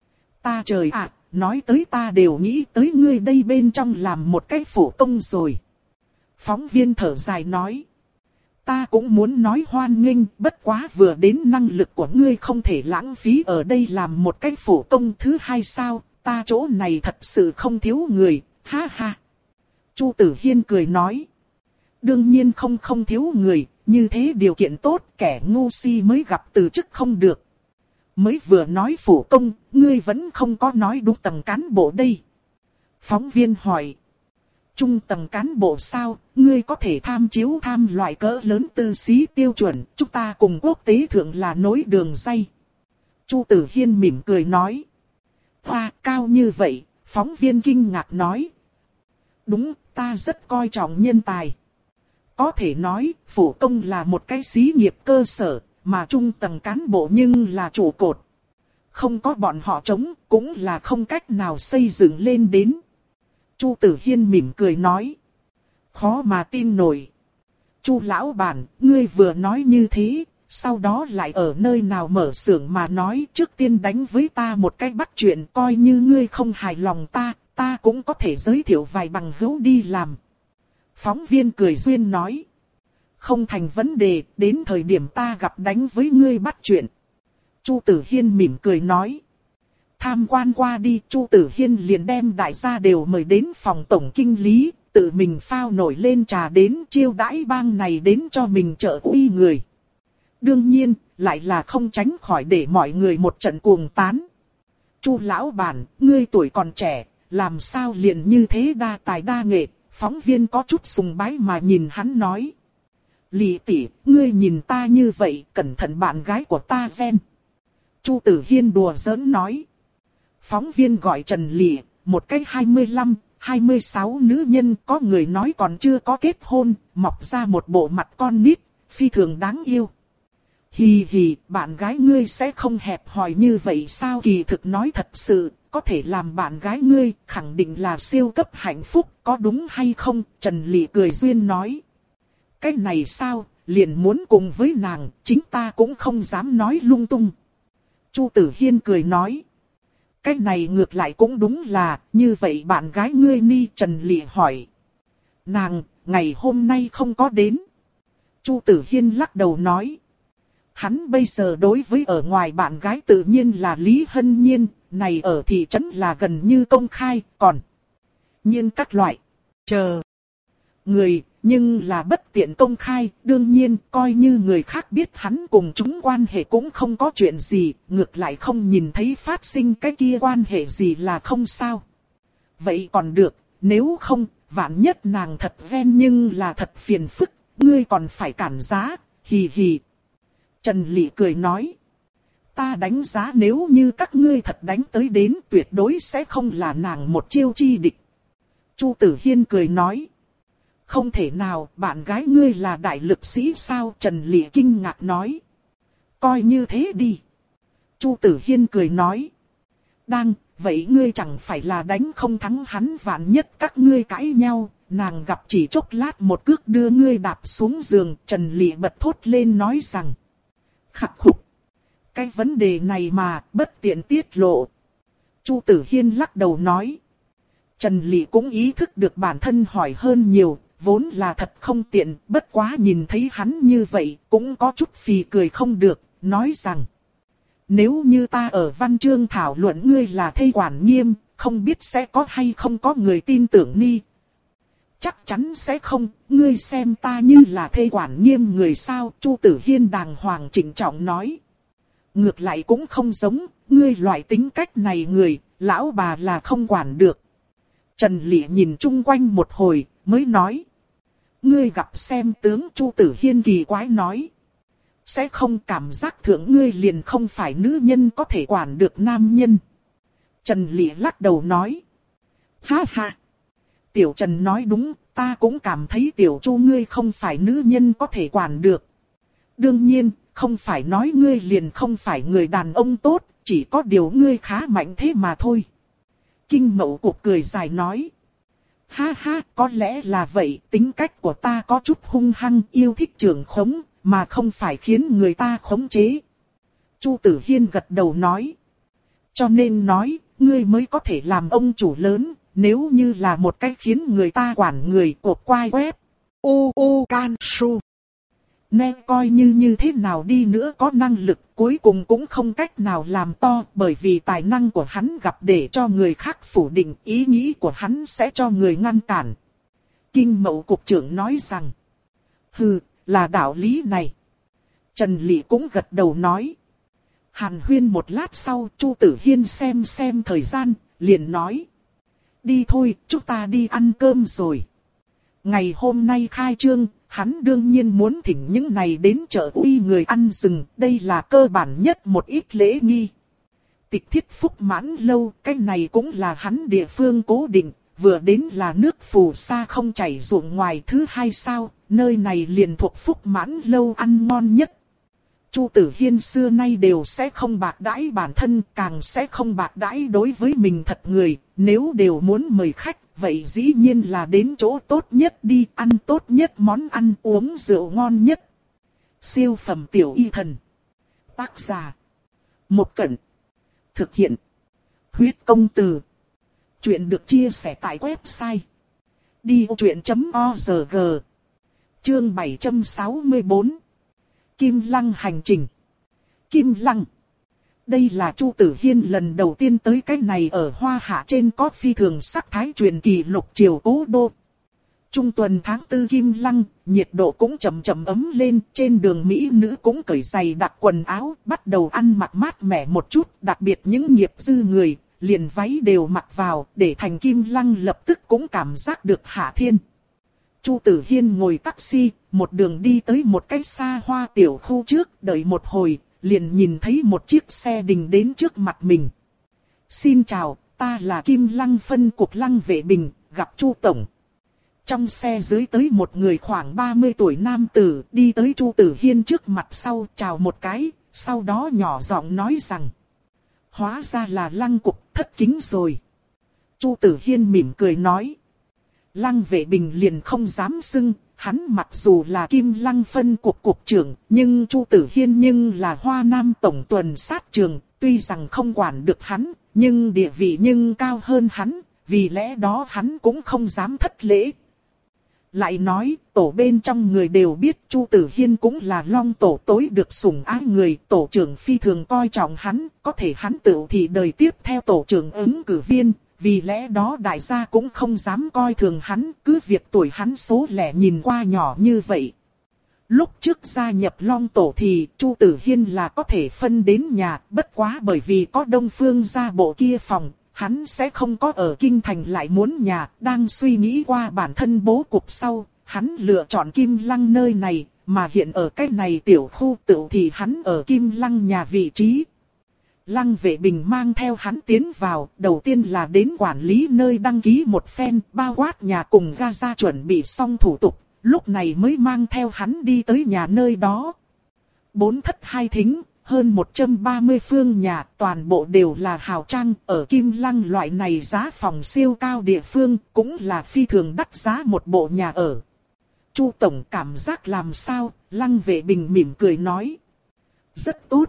Ta trời ạ, nói tới ta đều nghĩ tới ngươi đây bên trong làm một cái phổ công rồi. Phóng viên thở dài nói. Ta cũng muốn nói hoan nghênh, bất quá vừa đến năng lực của ngươi không thể lãng phí ở đây làm một cái phổ công thứ hai sao, ta chỗ này thật sự không thiếu người, ha ha. Chu Tử Hiên cười nói. Đương nhiên không không thiếu người, như thế điều kiện tốt, kẻ ngu si mới gặp từ chức không được. Mới vừa nói phổ công, ngươi vẫn không có nói đúng tầng cán bộ đây. Phóng viên hỏi. Trung tầng cán bộ sao, ngươi có thể tham chiếu tham loại cỡ lớn tư xí tiêu chuẩn, chúng ta cùng quốc tế thượng là nối đường dây. Chu Tử Hiên mỉm cười nói. Hoa, cao như vậy, phóng viên kinh ngạc nói. Đúng, ta rất coi trọng nhân tài. Có thể nói, phổ công là một cái xí nghiệp cơ sở, mà trung tầng cán bộ nhưng là trụ cột. Không có bọn họ chống, cũng là không cách nào xây dựng lên đến. Chu Tử Hiên mỉm cười nói. Khó mà tin nổi. Chu lão bản, ngươi vừa nói như thế, sau đó lại ở nơi nào mở xưởng mà nói trước tiên đánh với ta một cái bắt chuyện, coi như ngươi không hài lòng ta, ta cũng có thể giới thiệu vài bằng hữu đi làm. Phóng viên cười duyên nói. Không thành vấn đề, đến thời điểm ta gặp đánh với ngươi bắt chuyện. Chu Tử Hiên mỉm cười nói. Tham quan qua đi, Chu Tử Hiên liền đem đại gia đều mời đến phòng tổng kinh lý, tự mình phao nổi lên trà đến chiêu đãi bang này đến cho mình trợ uy người. Đương nhiên, lại là không tránh khỏi để mọi người một trận cuồng tán. Chu lão bản, ngươi tuổi còn trẻ, làm sao liền như thế đa tài đa nghệ, phóng viên có chút sùng bái mà nhìn hắn nói. Lì tỷ, ngươi nhìn ta như vậy, cẩn thận bạn gái của ta gen. Chu Tử Hiên đùa giỡn nói. Phóng viên gọi Trần Lị, một cái hai mươi lăm, hai mươi sáu nữ nhân, có người nói còn chưa có kết hôn, mọc ra một bộ mặt con nít, phi thường đáng yêu. Hì hì, bạn gái ngươi sẽ không hẹp hòi như vậy sao? Kỳ thực nói thật sự, có thể làm bạn gái ngươi, khẳng định là siêu cấp hạnh phúc, có đúng hay không? Trần Lị cười duyên nói. Cái này sao, liền muốn cùng với nàng, chính ta cũng không dám nói lung tung. Chu Tử Hiên cười nói. Cái này ngược lại cũng đúng là, như vậy bạn gái ngươi ni? Trần Lị hỏi. Nàng, ngày hôm nay không có đến. Chu Tử Hiên lắc đầu nói. Hắn bây giờ đối với ở ngoài bạn gái tự nhiên là Lý Hân Nhiên, này ở thị trấn là gần như công khai, còn nhiên các loại, chờ người, nhưng là bất tiện công khai, đương nhiên coi như người khác biết hắn cùng chúng quan hệ cũng không có chuyện gì, ngược lại không nhìn thấy phát sinh cái kia quan hệ gì là không sao. Vậy còn được, nếu không, vạn nhất nàng thật ven nhưng là thật phiền phức, ngươi còn phải cản giá, hì hì. Trần Lị cười nói. Ta đánh giá nếu như các ngươi thật đánh tới đến tuyệt đối sẽ không là nàng một chiêu chi địch. Chu Tử Hiên cười nói. Không thể nào, bạn gái ngươi là đại lực sĩ sao? Trần Lị kinh ngạc nói. Coi như thế đi. Chu Tử Hiên cười nói. Đang, vậy ngươi chẳng phải là đánh không thắng hắn, vạn nhất các ngươi cãi nhau, nàng gặp chỉ chốc lát một cước đưa ngươi đạp xuống giường. Trần Lị bật thốt lên nói rằng. Khắc khục. Cái vấn đề này mà, bất tiện tiết lộ. Chu Tử Hiên lắc đầu nói. Trần Lị cũng ý thức được bản thân hỏi hơn nhiều, vốn là thật không tiện, bất quá nhìn thấy hắn như vậy, cũng có chút phì cười không được, nói rằng. Nếu như ta ở văn chương thảo luận ngươi là thê quản nghiêm, không biết sẽ có hay không có người tin tưởng ni. Chắc chắn sẽ không, ngươi xem ta như là thê quản nghiêm người sao? Chu Tử Hiên đàng hoàng trịnh trọng nói. Ngược lại cũng không giống, ngươi loại tính cách này người, lão bà là không quản được. Trần Lị nhìn chung quanh một hồi, mới nói. Ngươi gặp xem tướng? Chu Tử Hiên kỳ quái nói. Sẽ không cảm giác thượng ngươi liền không phải nữ nhân có thể quản được nam nhân. Trần Lị lắc đầu nói. Ha ha. Tiểu Trần nói đúng, ta cũng cảm thấy tiểu Chu ngươi không phải nữ nhân có thể quản được. Đương nhiên, không phải nói ngươi liền không phải người đàn ông tốt, chỉ có điều ngươi khá mạnh thế mà thôi. Kinh Mậu Cục cười dài nói. Ha ha, có lẽ là vậy, tính cách của ta có chút hung hăng, yêu thích trưởng khống, mà không phải khiến người ta khống chế. Chu Tử Hiên gật đầu nói. Cho nên nói, ngươi mới có thể làm ông chủ lớn, nếu như là một cách khiến người ta quản người cột quai web. U U Can Su. Nè coi như như thế nào đi nữa có năng lực cuối cùng cũng không cách nào làm to bởi vì tài năng của hắn gặp để cho người khác phủ định ý nghĩ của hắn sẽ cho người ngăn cản. Kinh Mậu Cục trưởng nói rằng. Hừ, là đạo lý này. Trần Lị cũng gật đầu nói. Hàn huyên một lát sau Chu Tử Hiên xem xem thời gian, liền nói. Đi thôi, chúng ta đi ăn cơm rồi. Ngày hôm nay khai trương, hắn đương nhiên muốn thỉnh những này đến chợ uy người ăn rừng, đây là cơ bản nhất một ít lễ nghi. Tịch Thiết Phúc Mãn Lâu, cái này cũng là hắn địa phương cố định, vừa đến là nước phù sa không chảy ruộng ngoài thứ hai sao, nơi này liền thuộc Phúc Mãn Lâu ăn ngon nhất. Chu Tử Hiên xưa nay đều sẽ không bạc đãi bản thân, càng sẽ không bạc đãi đối với mình thật người, nếu đều muốn mời khách, vậy dĩ nhiên là đến chỗ tốt nhất đi, ăn tốt nhất món ăn, uống rượu ngon nhất. Siêu phẩm tiểu y thần. Tác giả. Một Cẩn. Thực hiện. Huyết công từ. Chuyện được chia sẻ tại website đi ô chuyện chấm org. Chương bảy trăm sáu mươi tư. Kim Lăng hành trình. Kim Lăng. Đây là Chu Tử Hiên lần đầu tiên tới cái này ở Hoa Hạ trên có phi thường sắc thái truyền kỳ lục triều cố đô. Trung tuần tháng tư Kim Lăng, nhiệt độ cũng chậm chậm ấm lên, trên đường Mỹ nữ cũng cởi giày đặt quần áo, bắt đầu ăn mặc mát mẻ một chút, đặc biệt những nghiệp dư người, liền váy đều mặc vào, để thành Kim Lăng lập tức cũng cảm giác được hạ thiên. Chu Tử Hiên ngồi taxi, một đường đi tới một cái xa hoa tiểu khu trước, đợi một hồi, liền nhìn thấy một chiếc xe đình đến trước mặt mình. Xin chào, ta là Kim Lăng phân cục Lăng Vệ Bình, gặp Chu Tổng. Trong xe dưới tới một người khoảng ba mươi tuổi nam tử, đi tới Chu Tử Hiên trước mặt sau chào một cái, sau đó nhỏ giọng nói rằng. Hóa ra là Lăng cục, thất kính rồi. Chu Tử Hiên mỉm cười nói. Lăng Vệ Bình liền không dám xưng, hắn mặc dù là Kim Lăng phân cục cục trưởng, nhưng Chu Tử Hiên nhưng là Hoa Nam tổng tuần sát trường, tuy rằng không quản được hắn, nhưng địa vị nhưng cao hơn hắn, vì lẽ đó hắn cũng không dám thất lễ. Lại nói, tổ bên trong người đều biết Chu Tử Hiên cũng là Long tổ tối được sủng ái người, tổ trưởng phi thường coi trọng hắn, có thể hắn tự thì đời tiếp theo tổ trưởng ứng cử viên. Vì lẽ đó đại gia cũng không dám coi thường hắn, cứ việc tuổi hắn số lẻ nhìn qua nhỏ như vậy. Lúc trước gia nhập Long tổ thì Chu Tử Hiên là có thể phân đến nhà, bất quá bởi vì có Đông Phương gia bộ kia phòng, hắn sẽ không có ở Kinh Thành lại muốn nhà, đang suy nghĩ qua bản thân bố cục sau, hắn lựa chọn Kim Lăng nơi này, mà hiện ở cái này tiểu khu tự thì hắn ở Kim Lăng nhà vị trí. Lăng Vệ Bình mang theo hắn tiến vào, đầu tiên là đến quản lý nơi đăng ký một phen, bao quát nhà cùng Gaza chuẩn bị xong thủ tục, lúc này mới mang theo hắn đi tới nhà nơi đó. Bốn thất hai thính, hơn một trăm ba mươi phương nhà, toàn bộ đều là hào trang, ở Kim Lăng loại này giá phòng siêu cao địa phương, cũng là phi thường đắt giá một bộ nhà ở. Chu Tổng cảm giác làm sao, Lăng Vệ Bình mỉm cười nói. Rất tốt.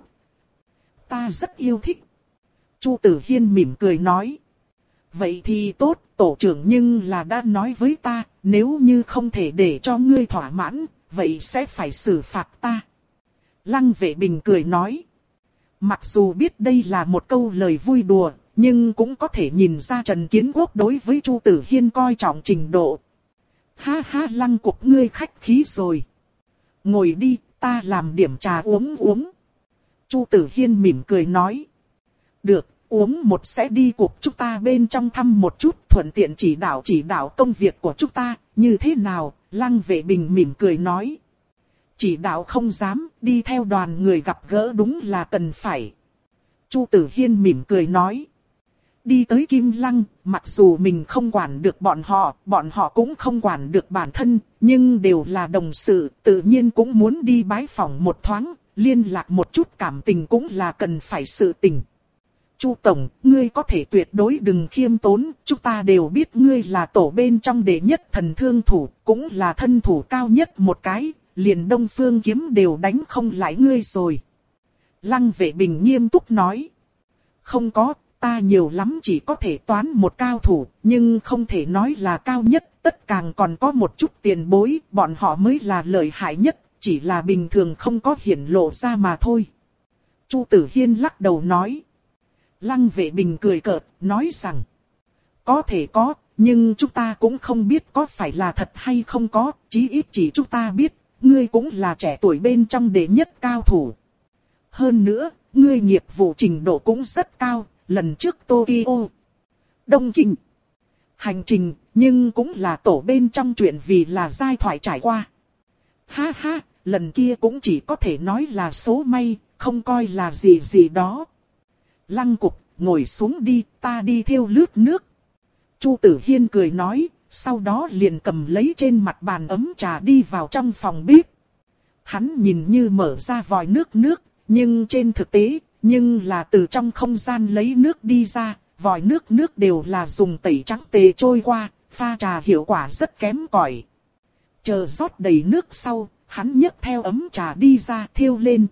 Ta rất yêu thích. Chu Tử Hiên mỉm cười nói. Vậy thì tốt, tổ trưởng nhưng là đã nói với ta, nếu như không thể để cho ngươi thỏa mãn, vậy sẽ phải xử phạt ta. Lăng Vệ Bình cười nói. Mặc dù biết đây là một câu lời vui đùa, nhưng cũng có thể nhìn ra Trần Kiến Quốc đối với Chu Tử Hiên coi trọng trình độ. Ha ha, Lăng cục ngươi khách khí rồi. Ngồi đi, ta làm điểm trà uống uống. Chu Tử Hiên mỉm cười nói. Được, uống một sẽ đi cuộc chúng ta bên trong thăm một chút, thuận tiện chỉ đạo chỉ đạo công việc của chúng ta, như thế nào? Lăng Vệ Bình mỉm cười nói. Chỉ đạo không dám, đi theo đoàn người gặp gỡ đúng là cần phải. Chu Tử Hiên mỉm cười nói. Đi tới Kim Lăng, mặc dù mình không quản được bọn họ, bọn họ cũng không quản được bản thân, nhưng đều là đồng sự, tự nhiên cũng muốn đi bái phỏng một thoáng, liên lạc một chút cảm tình cũng là cần phải sự tình. Chu Tổng, ngươi có thể tuyệt đối đừng khiêm tốn, chúng ta đều biết ngươi là tổ bên trong đệ nhất thần thương thủ, cũng là thân thủ cao nhất một cái, liền Đông Phương Kiếm đều đánh không lại ngươi rồi. Lăng Vệ Bình nghiêm túc nói. Không có, ta nhiều lắm chỉ có thể toán một cao thủ, nhưng không thể nói là cao nhất, tất càng còn có một chút tiền bối, bọn họ mới là lợi hại nhất, chỉ là bình thường không có hiển lộ ra mà thôi. Chu Tử Hiên lắc đầu nói. Lăng Vệ Bình cười cợt, nói rằng. Có thể có, nhưng chúng ta cũng không biết có phải là thật hay không có, chí ít chỉ chúng ta biết, ngươi cũng là trẻ tuổi bên trong đệ nhất cao thủ. Hơn nữa, ngươi nghiệp vụ trình độ cũng rất cao, lần trước Tokyo, Đông Kinh, hành trình, nhưng cũng là tổ bên trong chuyện vì là giai thoại trải qua. Ha ha, lần kia cũng chỉ có thể nói là số may, không coi là gì gì đó. Lăng Cục, ngồi xuống đi, ta đi thiêu lướt nước. Chu Tử Hiên cười nói, sau đó liền cầm lấy trên mặt bàn ấm trà đi vào trong phòng bếp. Hắn nhìn như mở ra vòi nước nước, nhưng trên thực tế, nhưng là từ trong không gian lấy nước đi ra, vòi nước nước đều là dùng tẩy trắng tề trôi qua, pha trà hiệu quả rất kém cỏi. Chờ rót đầy nước sau, hắn nhấc theo ấm trà đi ra thiêu lên.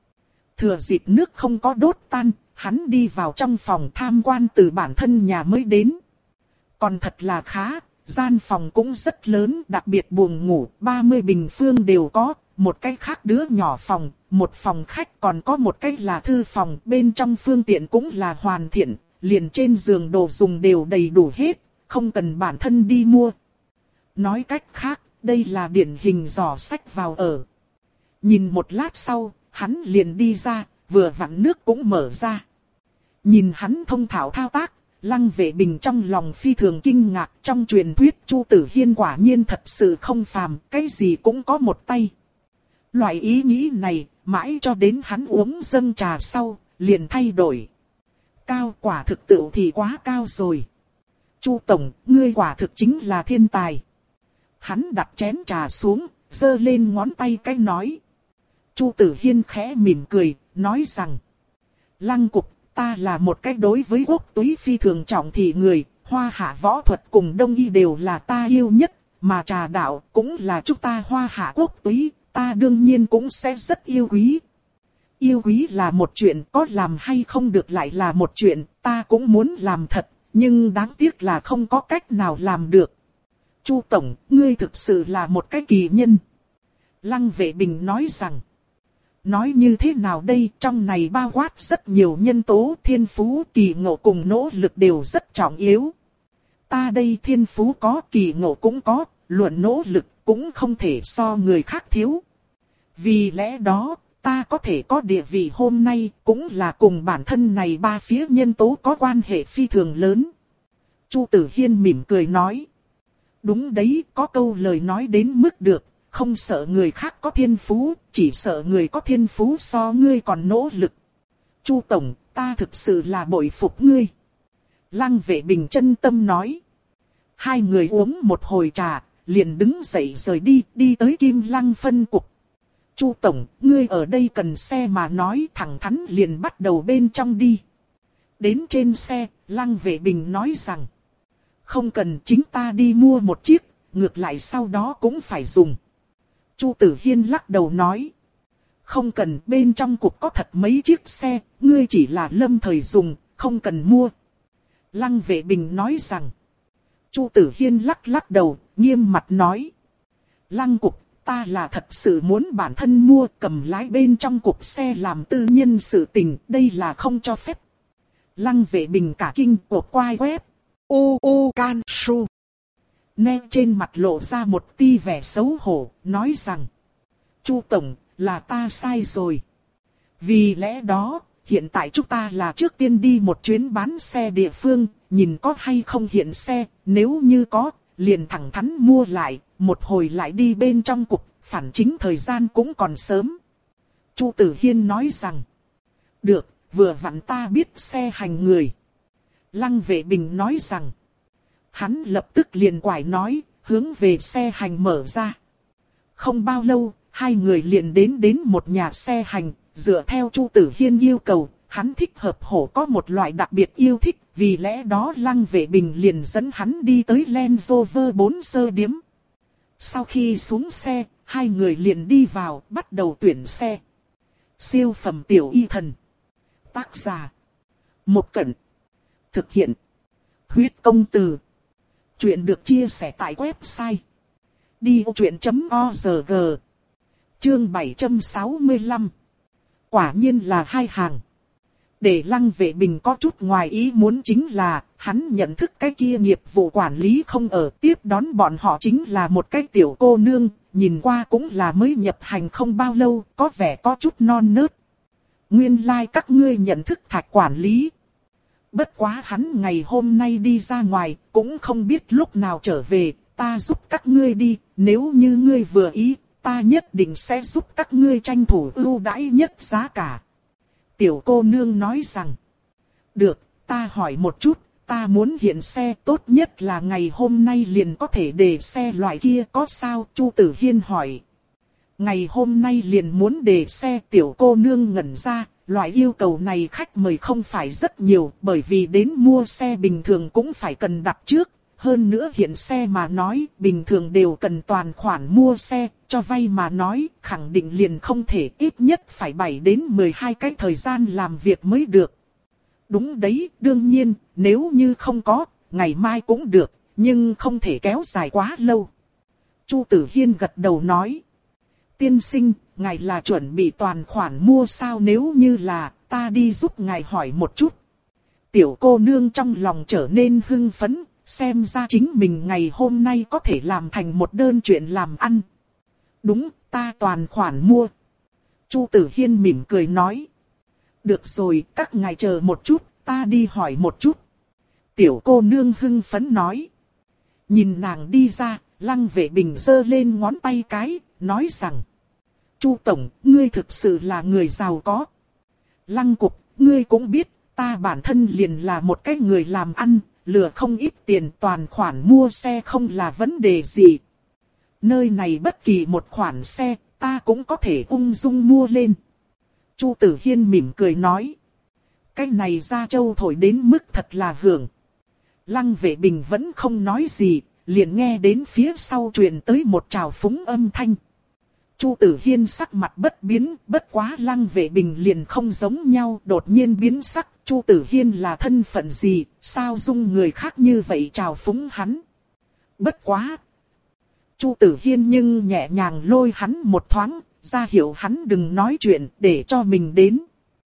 Thừa dịp nước không có đốt tan, hắn đi vào trong phòng tham quan từ bản thân nhà mới đến. Còn thật là khá, gian phòng cũng rất lớn, đặc biệt buồng ngủ, ba mươi bình phương đều có, một cái khác đứa nhỏ phòng, một phòng khách còn có một cái là thư phòng, bên trong phương tiện cũng là hoàn thiện, liền trên giường đồ dùng đều đầy đủ hết, không cần bản thân đi mua. Nói cách khác, đây là điển hình giỏ sách vào ở. Nhìn một lát sau, hắn liền đi ra, vừa vặn nước cũng mở ra. Nhìn hắn thông thạo thao tác, Lăng Vệ Bình trong lòng phi thường kinh ngạc, trong truyền thuyết Chu Tử Hiên quả nhiên thật sự không phàm, cái gì cũng có một tay. Loại ý nghĩ này, mãi cho đến hắn uống dâng trà sau, liền thay đổi. Cao quả thực tựu thì quá cao rồi. Chu Tổng, ngươi quả thực chính là thiên tài. Hắn đặt chén trà xuống, giơ lên ngón tay cái nói. Chu Tử Hiên khẽ mỉm cười, nói rằng. Lăng Cục, ta là một cái đối với quốc túy phi thường trọng thị người, hoa hạ võ thuật cùng đông y đều là ta yêu nhất, mà trà đạo cũng là chúng ta hoa hạ quốc túy, ta đương nhiên cũng sẽ rất yêu quý. Yêu quý là một chuyện, có làm hay không được lại là một chuyện, ta cũng muốn làm thật, nhưng đáng tiếc là không có cách nào làm được. Chu Tổng, ngươi thực sự là một cái kỳ nhân. Lăng Vệ Bình nói rằng. Nói như thế nào đây, trong này bao quát rất nhiều nhân tố, thiên phú, kỳ ngộ cùng nỗ lực đều rất trọng yếu. Ta đây thiên phú có, kỳ ngộ cũng có, luận nỗ lực cũng không thể so người khác thiếu. Vì lẽ đó, ta có thể có địa vị hôm nay cũng là cùng bản thân này ba phía nhân tố có quan hệ phi thường lớn. Chu Tử Hiên mỉm cười nói. Đúng đấy, có câu lời nói đến mức được. Không sợ người khác có thiên phú, chỉ sợ người có thiên phú so ngươi còn nỗ lực. Chu Tổng, ta thực sự là bội phục ngươi. Lăng Vệ Bình chân tâm nói. Hai người uống một hồi trà, liền đứng dậy rời đi, đi tới Kim Lăng phân cục. Chu Tổng, ngươi ở đây cần xe mà nói, thẳng thắn liền bắt đầu bên trong đi. Đến trên xe, Lăng Vệ Bình nói rằng. Không cần, chính ta đi mua một chiếc, ngược lại sau đó cũng phải dùng. Chu Tử Hiên lắc đầu nói. Không cần, bên trong cục có thật mấy chiếc xe, ngươi chỉ là lâm thời dùng, không cần mua. Lăng Vệ Bình nói rằng. Chu Tử Hiên lắc lắc đầu, nghiêm mặt nói. Lăng Cục, ta là thật sự muốn bản thân mua, cầm lái bên trong cục xe làm tư nhân sự tình, đây là không cho phép. Lăng Vệ Bình cả kinh cuộc quay web. U U Can Su. Nè trên mặt lộ ra một tia vẻ xấu hổ, nói rằng. Chu Tổng, là ta sai rồi. Vì lẽ đó, hiện tại chúng ta là trước tiên đi một chuyến bán xe địa phương, nhìn có hay không hiện xe, nếu như có, liền thẳng thắn mua lại, một hồi lại đi bên trong cục, phản chính thời gian cũng còn sớm. Chu Tử Hiên nói rằng. Được, vừa vặn ta biết xe hành người. Lăng Vệ Bình nói rằng. Hắn lập tức liền quải nói, hướng về xe hành mở ra. Không bao lâu, hai người liền đến đến một nhà xe hành, dựa theo Chu Tử Hiên yêu cầu, hắn thích hợp hổ có một loại đặc biệt yêu thích, vì lẽ đó Lăng Vệ Bình liền dẫn hắn đi tới Land Rover bốn sơ điếm. Sau khi xuống xe, hai người liền đi vào, bắt đầu tuyển xe. Siêu phẩm tiểu y thần. Tác giả. Một Cẩn. Thực hiện. Huyết công từ. Chuyện được chia sẻ tại website đi ô chuyện chấm org. Chương bảy trăm sáu mươi lăm. Quả nhiên là hai hàng. Để Lăng Vệ Bình có chút ngoài ý muốn chính là, hắn nhận thức cái kia nghiệp vụ quản lý không ở, tiếp đón bọn họ chính là một cái tiểu cô nương, nhìn qua cũng là mới nhập hành không bao lâu, có vẻ có chút non nớt. Nguyên lai like các ngươi nhận thức Thạch quản lý. Bất quá hắn ngày hôm nay đi ra ngoài, cũng không biết lúc nào trở về, ta giúp các ngươi đi, nếu như ngươi vừa ý, ta nhất định sẽ giúp các ngươi tranh thủ ưu đãi nhất giá cả. Tiểu cô nương nói rằng, được, ta hỏi một chút, ta muốn hiện xe tốt nhất là ngày hôm nay liền có thể để xe loại kia có sao? Chu Tử Hiên hỏi. Ngày hôm nay liền muốn để xe, tiểu cô nương ngẩn ra, loại yêu cầu này khách mời không phải rất nhiều, bởi vì đến mua xe bình thường cũng phải cần đặt trước. Hơn nữa hiện xe mà nói, bình thường đều cần toàn khoản mua xe, cho vay mà nói, khẳng định liền không thể, ít nhất phải bảy đến mười hai cái thời gian làm việc mới được. Đúng đấy, đương nhiên, nếu như không có, ngày mai cũng được, nhưng không thể kéo dài quá lâu. Chu Tử Hiên gật đầu nói. Tiên sinh, ngài là chuẩn bị toàn khoản mua sao? Nếu như là, ta đi giúp ngài hỏi một chút. Tiểu cô nương trong lòng trở nên hưng phấn. Xem ra chính mình ngày hôm nay có thể làm thành một đơn chuyện làm ăn. Đúng, ta toàn khoản mua. Chu Tử Hiên mỉm cười nói. Được rồi, các ngài chờ một chút, ta đi hỏi một chút. Tiểu cô nương hưng phấn nói. Nhìn nàng đi ra, Lăng Vệ Bình giơ lên ngón tay cái, nói rằng. Chu Tổng, ngươi thực sự là người giàu có. Lăng Cục, ngươi cũng biết, ta bản thân liền là một cái người làm ăn. Lừa không ít tiền, toàn khoản mua xe không là vấn đề gì. Nơi này bất kỳ một khoản xe, ta cũng có thể ung dung mua lên. Chu Tử Hiên mỉm cười nói. Cái này ra châu thổi đến mức thật là hưởng. Lăng Vệ Bình vẫn không nói gì, liền nghe đến phía sau truyền tới một trào phúng âm thanh. Chu Tử Hiên sắc mặt bất biến, bất quá Lăng Vệ Bình liền không giống nhau, đột nhiên biến sắc. Chu Tử Hiên là thân phận gì, sao dung người khác như vậy trào phúng hắn. Bất quá. Chu Tử Hiên nhưng nhẹ nhàng lôi hắn một thoáng, ra hiệu hắn đừng nói chuyện, để cho mình đến.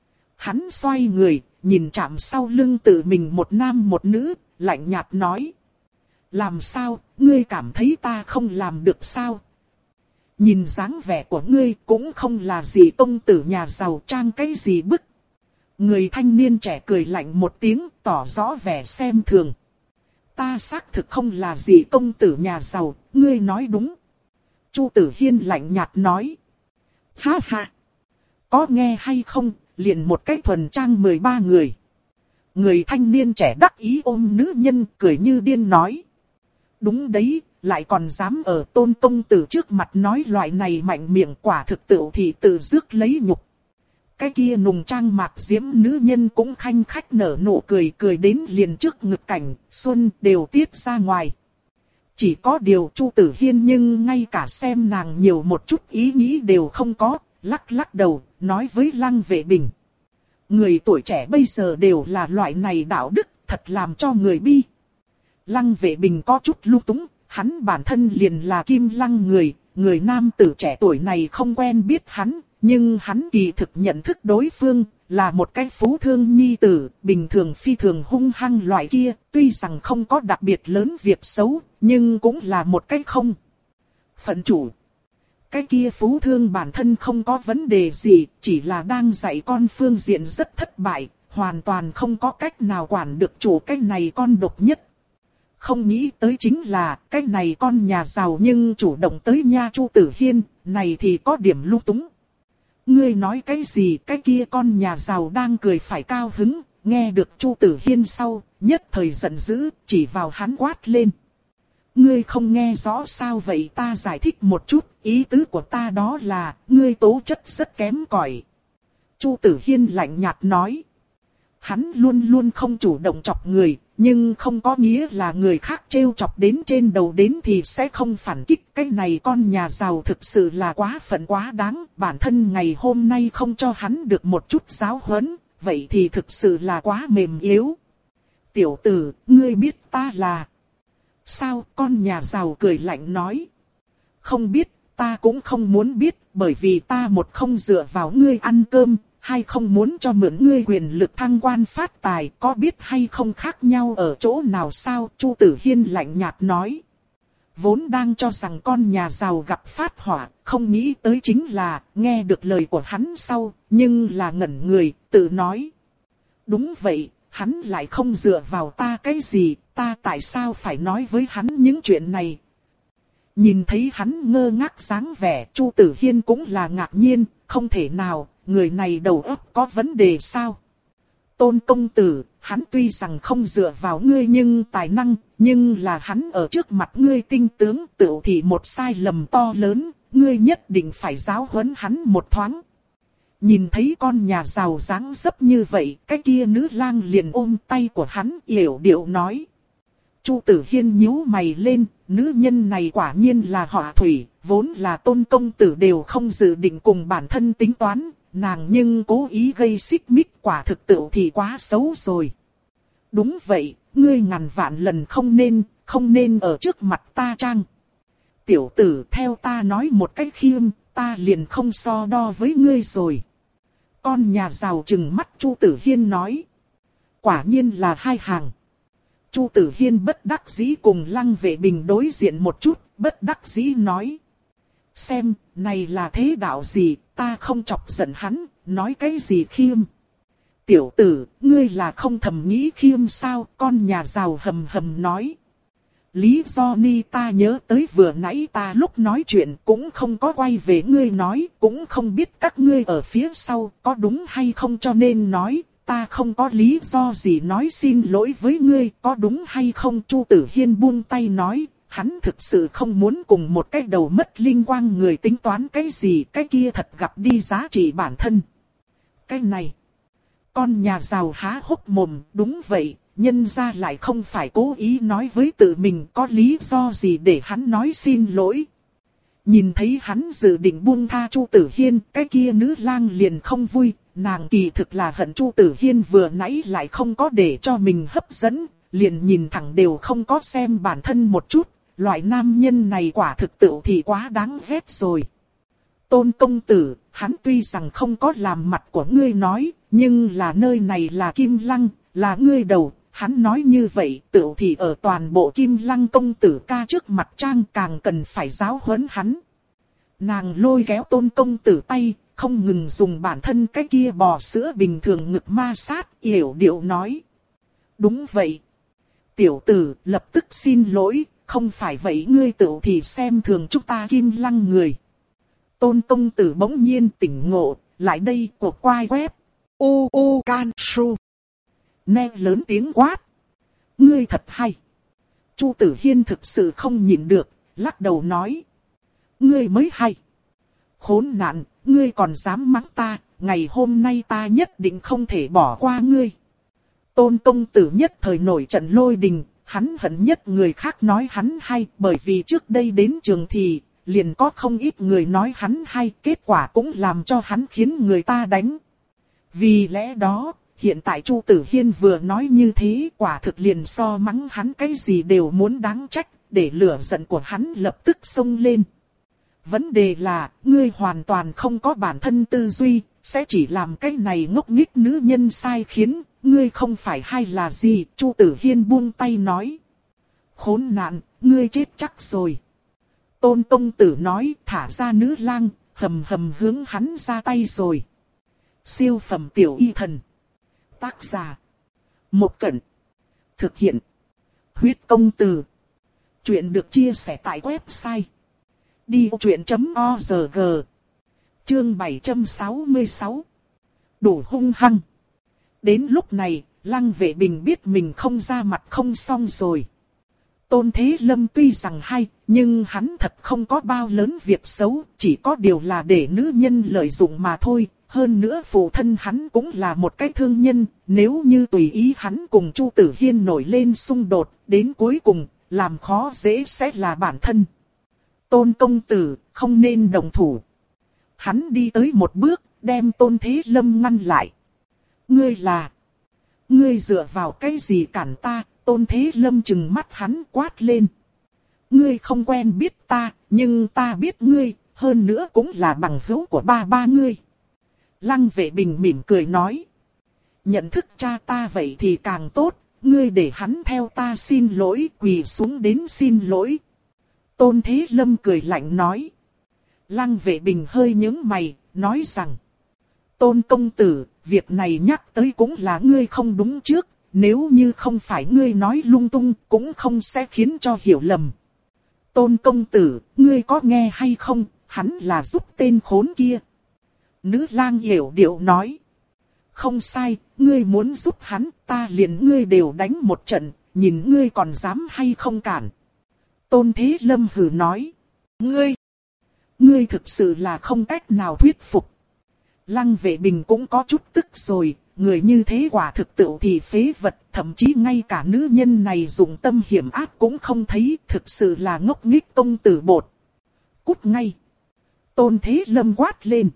Hắn xoay người, nhìn chạm sau lưng tự mình một nam một nữ, lạnh nhạt nói. Làm sao, ngươi cảm thấy ta không làm được sao? Nhìn dáng vẻ của ngươi cũng không là gì công tử nhà giàu trang cái gì bức. Người thanh niên trẻ cười lạnh một tiếng, tỏ rõ vẻ xem thường. Ta xác thực không là gì công tử nhà giàu, ngươi nói đúng. Chu Tử Hiên lạnh nhạt nói. Ha ha! Có nghe hay không, liền một cái thuần trang mười ba người. Người thanh niên trẻ đắc ý ôm nữ nhân cười như điên nói. Đúng đấy, lại còn dám ở Tôn công tử trước mặt nói loại này mạnh miệng, quả thực tự thì tự rước lấy nhục. Cái kia nùng trang mạc diễm nữ nhân cũng khanh khách nở nụ cười, cười đến liền trước ngực cảnh, xuân đều tiết ra ngoài. Chỉ có điều Chu Tử Hiên nhưng ngay cả xem nàng nhiều một chút ý nghĩ đều không có, lắc lắc đầu, nói với Lăng Vệ Bình. Người tuổi trẻ bây giờ đều là loại này đạo đức, thật làm cho người bi. Lăng Vệ Bình có chút lung túng, hắn bản thân liền là Kim Lăng người, người nam tử trẻ tuổi này không quen biết hắn. Nhưng hắn kỳ thực nhận thức đối phương là một cái phú thương nhi tử, bình thường phi thường hung hăng loại kia, tuy rằng không có đặc biệt lớn việc xấu, nhưng cũng là một cái không phận chủ. Cái kia phú thương bản thân không có vấn đề gì, chỉ là đang dạy con phương diện rất thất bại, hoàn toàn không có cách nào quản được chủ cái này con độc nhất. Không nghĩ tới chính là cái này con nhà giàu nhưng chủ động tới nha Chu Tử Hiên, này thì có điểm lung túng. Ngươi nói cái gì, cái kia con nhà giàu đang cười phải cao hứng, nghe được Chu Tử Hiên sau, nhất thời giận dữ, chỉ vào hắn quát lên. Ngươi không nghe rõ sao vậy, ta giải thích một chút, ý tứ của ta đó là, ngươi tố chất rất kém cỏi. Chu Tử Hiên lạnh nhạt nói. Hắn luôn luôn không chủ động chọc người, nhưng không có nghĩa là người khác trêu chọc đến trên đầu đến thì sẽ không phản kích. Cái này con nhà giàu thực sự là quá phận quá đáng, bản thân ngày hôm nay không cho hắn được một chút giáo huấn, vậy thì thực sự là quá mềm yếu. Tiểu tử, ngươi biết ta là... Sao? Con nhà giàu cười lạnh nói. Không biết, ta cũng không muốn biết, bởi vì ta một không dựa vào ngươi ăn cơm, hai không muốn cho mượn ngươi quyền lực thăng quan phát tài, có biết hay không khác nhau ở chỗ nào sao? Chu Tử Hiên lạnh nhạt nói. Vốn đang cho rằng con nhà giàu gặp phát hỏa, không nghĩ tới chính là, nghe được lời của hắn sau, nhưng là ngẩn người, tự nói. Đúng vậy, hắn lại không dựa vào ta cái gì, ta tại sao phải nói với hắn những chuyện này? Nhìn thấy hắn ngơ ngác dáng vẻ, Chu Tử Hiên cũng là ngạc nhiên, không thể nào, người này đầu óc có vấn đề sao? Tôn công tử, hắn tuy rằng không dựa vào ngươi nhưng tài năng, nhưng là hắn ở trước mặt ngươi tinh tướng tựu thì một sai lầm to lớn, ngươi nhất định phải giáo huấn hắn một thoáng. Nhìn thấy con nhà giàu dáng dấp như vậy, cái kia nữ lang liền ôm tay của hắn yểu điệu nói. Chu Tử Hiên nhíu mày lên, nữ nhân này quả nhiên là họ Thủy, vốn là Tôn công tử đều không dự định cùng bản thân tính toán, nàng nhưng cố ý gây xích mích, quả thực tự thì quá xấu rồi. Đúng vậy, ngươi ngàn vạn lần không nên, không nên ở trước mặt ta trang. Tiểu tử, theo ta nói một cách khiêm, ta liền không so đo với ngươi rồi. Con nhà giàu trừng mắt Chu Tử Hiên nói. Quả nhiên là hai hàng. Chu Tử Hiên bất đắc dĩ cùng Lăng Vệ Bình đối diện một chút, bất đắc dĩ nói. Xem, này là thế đạo gì, ta không chọc giận hắn, nói cái gì khiêm. Tiểu tử, ngươi là không thầm nghĩ khiêm sao, con nhà giàu hầm hầm nói. Lý do ni ta nhớ tới vừa nãy ta lúc nói chuyện cũng không có quay về ngươi nói, cũng không biết các ngươi ở phía sau có đúng hay không cho nên nói, ta không có lý do gì nói xin lỗi với ngươi, có đúng hay không? Chu Tử Hiên buông tay nói, hắn thực sự không muốn cùng một cái đầu mất linh quang người tính toán cái gì, cái kia thật gặp đi giá trị bản thân. Cái này, con nhà giàu há hốc mồm, đúng vậy. Nhân ra lại không phải cố ý nói với tự mình có lý do gì để hắn nói xin lỗi. Nhìn thấy hắn dự định buông tha Chu Tử Hiên, cái kia nữ lang liền không vui, nàng kỳ thực là hận Chu Tử Hiên vừa nãy lại không có để cho mình hấp dẫn, liền nhìn thẳng đều không có xem bản thân một chút, loại nam nhân này quả thực tự thì quá đáng ghét rồi. Tôn công tử, hắn tuy rằng không có làm mặt của ngươi nói, nhưng là nơi này là Kim Lăng, là ngươi đầu. Hắn nói như vậy, tự thì ở toàn bộ Kim Lăng công tử ca trước mặt trang càng cần phải giáo huấn hắn. Nàng lôi kéo Tôn công tử tay, không ngừng dùng bản thân cái kia bò sữa bình thường ngực ma sát, yểu điệu nói. Đúng vậy. Tiểu tử, lập tức xin lỗi, không phải vậy ngươi tự thì xem thường chúng ta Kim Lăng người. Tôn công tử bỗng nhiên tỉnh ngộ, lại đây cuộc quay web. U U Can Su. Nghe lớn tiếng quát. Ngươi thật hay. Chu Tử Hiên thực sự không nhịn được, lắc đầu nói. Ngươi mới hay. Khốn nạn, ngươi còn dám mắng ta, ngày hôm nay ta nhất định không thể bỏ qua ngươi. Tôn công tử nhất thời nổi trận lôi đình, hắn hận nhất người khác nói hắn hay, bởi vì trước đây đến trường thì, liền có không ít người nói hắn hay, kết quả cũng làm cho hắn khiến người ta đánh. Vì lẽ đó, hiện tại Chu Tử Hiên vừa nói như thế, quả thực liền so mắng hắn cái gì đều muốn đáng trách, để lửa giận của hắn lập tức xông lên. Vấn đề là, ngươi hoàn toàn không có bản thân tư duy, sẽ chỉ làm cái này ngốc nghếch nữ nhân sai khiến, ngươi không phải hay là gì? Chu Tử Hiên buông tay nói. Khốn nạn, ngươi chết chắc rồi. Tôn công tử nói, thả ra nữ lang, hầm hầm hướng hắn ra tay rồi. Siêu phẩm tiểu y thần. Tác giả Một Cẩn. Thực hiện Huyết Công Từ. Chuyện được chia sẻ tại website đi vô chuyện chấm org. Chương bảy trăm sáu mươi sáu. Đủ hung hăng. Đến lúc này, Lăng Vệ Bình biết mình không ra mặt không xong rồi. Tôn Thế Lâm tuy rằng hay, nhưng hắn thật không có bao lớn việc xấu, chỉ có điều là để nữ nhân lợi dụng mà thôi. Hơn nữa phụ thân hắn cũng là một cái thương nhân, nếu như tùy ý hắn cùng Chu Tử Hiên nổi lên xung đột, đến cuối cùng, làm khó dễ sẽ là bản thân. Tôn công tử, không nên đồng thủ. Hắn đi tới một bước, đem Tôn Thế Lâm ngăn lại. Ngươi là... Ngươi dựa vào cái gì cản ta? Tôn Thế Lâm trừng mắt hắn quát lên. Ngươi không quen biết ta, nhưng ta biết ngươi, hơn nữa cũng là bằng hữu của ba ba ngươi. Lăng Vệ Bình mỉm cười nói. Nhận thức cha ta vậy thì càng tốt, ngươi để hắn theo ta xin lỗi, quỳ xuống đến xin lỗi. Tôn Thế Lâm cười lạnh nói. Lăng Vệ Bình hơi nhướng mày, nói rằng. Tôn công tử, việc này nhắc tới cũng là ngươi không đúng trước, nếu như không phải ngươi nói lung tung cũng không sẽ khiến cho hiểu lầm. Tôn công tử, ngươi có nghe hay không, hắn là giúp tên khốn kia. Nữ lang hiểu điệu nói. Không sai, ngươi muốn giúp hắn, ta liền ngươi đều đánh một trận, nhìn ngươi còn dám hay không cản. Tôn Thế Lâm hừ nói. Ngươi, ngươi thực sự là không cách nào thuyết phục. Lăng Vệ Bình cũng có chút tức rồi, người như thế quả thực tựu thì phế vật, thậm chí ngay cả nữ nhân này dùng tâm hiểm ác cũng không thấy, thực sự là ngốc nghếch công tử bột. Cút ngay. Tôn Thế Lâm quát lên.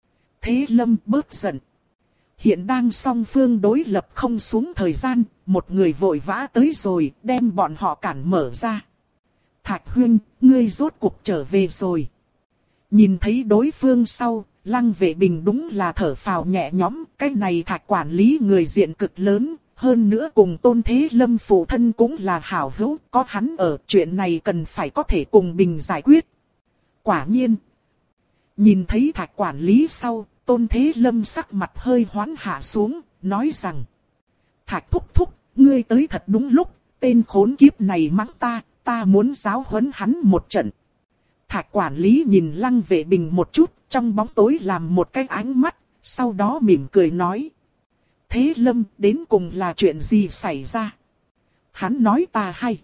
Thế Lâm bớt giận. Hiện đang song phương đối lập không xuống thời gian, một người vội vã tới rồi, đem bọn họ cản mở ra. Thạch Huyên, ngươi rốt cuộc trở về rồi. Nhìn thấy đối phương sau, Lăng Vệ Bình đúng là thở phào nhẹ nhõm, cái này Thạch quản lý người diện cực lớn, hơn nữa cùng Tôn Thế Lâm phụ thân cũng là hảo hữu, có hắn ở, chuyện này cần phải có thể cùng Bình giải quyết. Quả nhiên, nhìn thấy Thạch quản lý sau, Tôn Thế Lâm sắc mặt hơi hoán hạ xuống, nói rằng. Thạch thúc thúc, ngươi tới thật đúng lúc, tên khốn kiếp này mắng ta, ta muốn giáo huấn hắn một trận. Thạch quản lý nhìn Lăng Vệ Bình một chút, trong bóng tối làm một cái ánh mắt, sau đó mỉm cười nói. Thế Lâm, đến cùng là chuyện gì xảy ra? Hắn nói ta hay.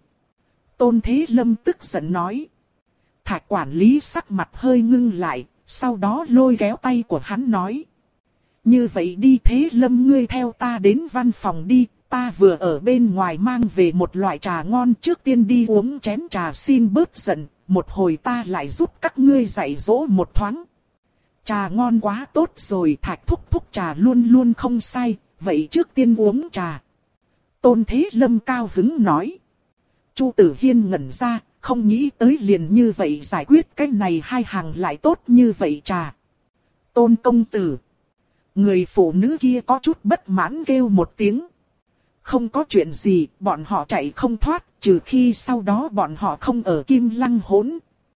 Tôn Thế Lâm tức giận nói. Thạch quản lý sắc mặt hơi ngưng lại, sau đó lôi kéo tay của hắn nói. Như vậy đi Thế Lâm, ngươi theo ta đến văn phòng đi, ta vừa ở bên ngoài mang về một loại trà ngon, trước tiên đi uống chén trà xin bớt giận, một hồi ta lại giúp các ngươi dạy dỗ một thoáng. Trà ngon quá tốt rồi, Thạch thúc thúc trà luôn luôn không sai, vậy trước tiên uống trà. Tôn Thế Lâm cao hứng nói. Chu Tử Hiên ngẩn ra, không nghĩ tới liền như vậy giải quyết cái này hai hàng lại tốt như vậy trà. Tôn công tử. Người phụ nữ kia có chút bất mãn kêu một tiếng. Không có chuyện gì, bọn họ chạy không thoát, trừ khi sau đó bọn họ không ở Kim Lăng hỗn.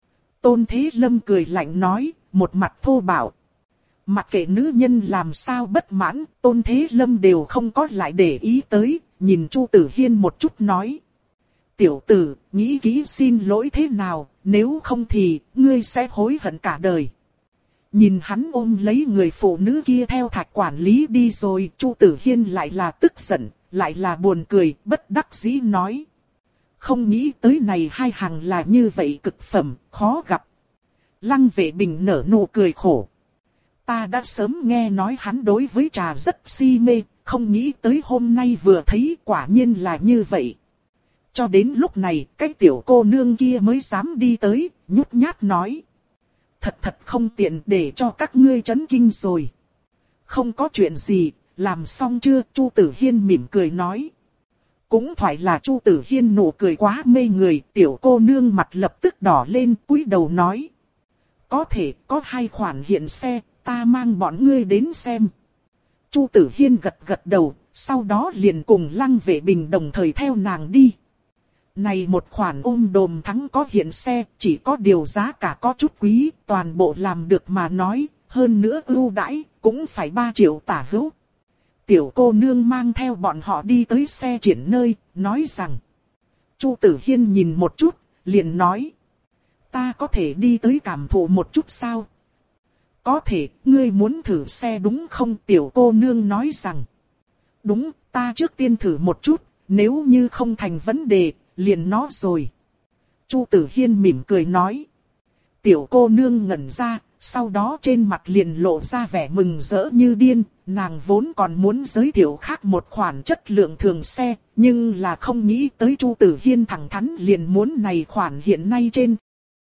Tôn Thế Lâm cười lạnh nói, một mặt thô bạo. Mặc kệ nữ nhân làm sao bất mãn, Tôn Thế Lâm đều không có lại để ý tới, nhìn Chu Tử Hiên một chút nói. Tiểu tử, nghĩ kỹ xin lỗi thế nào, nếu không thì, ngươi sẽ hối hận cả đời. Nhìn hắn ôm lấy người phụ nữ kia theo Thạch quản lý đi rồi, Chu Tử Hiên lại là tức giận, lại là buồn cười, bất đắc dĩ nói. Không nghĩ tới này hai hàng là như vậy cực phẩm, khó gặp. Lăng Vệ Bình nở nụ cười khổ. Ta đã sớm nghe nói hắn đối với trà rất si mê, không nghĩ tới hôm nay vừa thấy quả nhiên là như vậy. Cho đến lúc này, cái tiểu cô nương kia mới dám đi tới, nhút nhát nói. Thật thật không tiện để cho các ngươi chấn kinh rồi. Không có chuyện gì, làm xong chưa? Chu Tử Hiên mỉm cười nói. Cũng phải là Chu Tử Hiên nụ cười quá mê người, tiểu cô nương mặt lập tức đỏ lên, cúi đầu nói. Có thể có hai khoản hiện xe, ta mang bọn ngươi đến xem. Chu Tử Hiên gật gật đầu, sau đó liền cùng Lăng Vệ Bình đồng thời theo nàng đi. Này một khoản ôm đồm thắng có hiện xe, chỉ có điều giá cả có chút quý, toàn bộ làm được mà nói, hơn nữa ưu đãi, cũng phải ba triệu tả hữu. Tiểu cô nương mang theo bọn họ đi tới xe triển nơi, nói rằng. Chu Tử Hiên nhìn một chút, liền nói. Ta có thể đi tới cảm thụ một chút sao? Có thể, ngươi muốn thử xe đúng không? Tiểu cô nương nói rằng. Đúng, ta trước tiên thử một chút, nếu như không thành vấn đề, liền nó rồi. Chu Tử Hiên mỉm cười nói. Tiểu cô nương ngẩn ra, sau đó trên mặt liền lộ ra vẻ mừng rỡ như điên. Nàng vốn còn muốn giới thiệu khác một khoản chất lượng thường xe, nhưng là không nghĩ tới Chu Tử Hiên thẳng thắn liền muốn này khoản hiện nay trên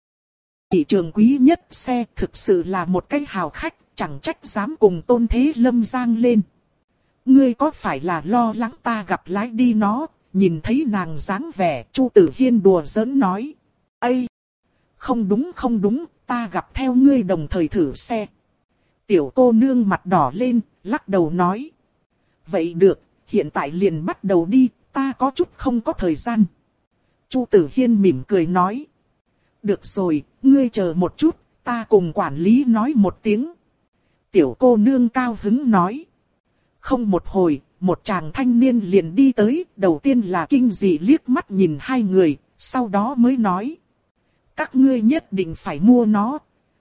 thị trường quý nhất xe, thực sự là một cái hào khách, chẳng trách dám cùng Tôn Thế Lâm giang lên. Ngươi có phải là lo lắng ta gặp lái đi nó? Nhìn thấy nàng dáng vẻ, Chu Tử Hiên đùa giỡn nói. Ây! Không đúng không đúng, ta gặp theo ngươi đồng thời thử xe. Tiểu cô nương mặt đỏ lên, lắc đầu nói. Vậy được, hiện tại liền bắt đầu đi, ta có chút không có thời gian. Chu Tử Hiên mỉm cười nói. Được rồi, ngươi chờ một chút, ta cùng quản lý nói một tiếng. Tiểu cô nương cao hứng nói. Không một hồi, một chàng thanh niên liền đi tới, đầu tiên là kinh dị liếc mắt nhìn hai người, sau đó mới nói. Các ngươi nhất định phải mua nó.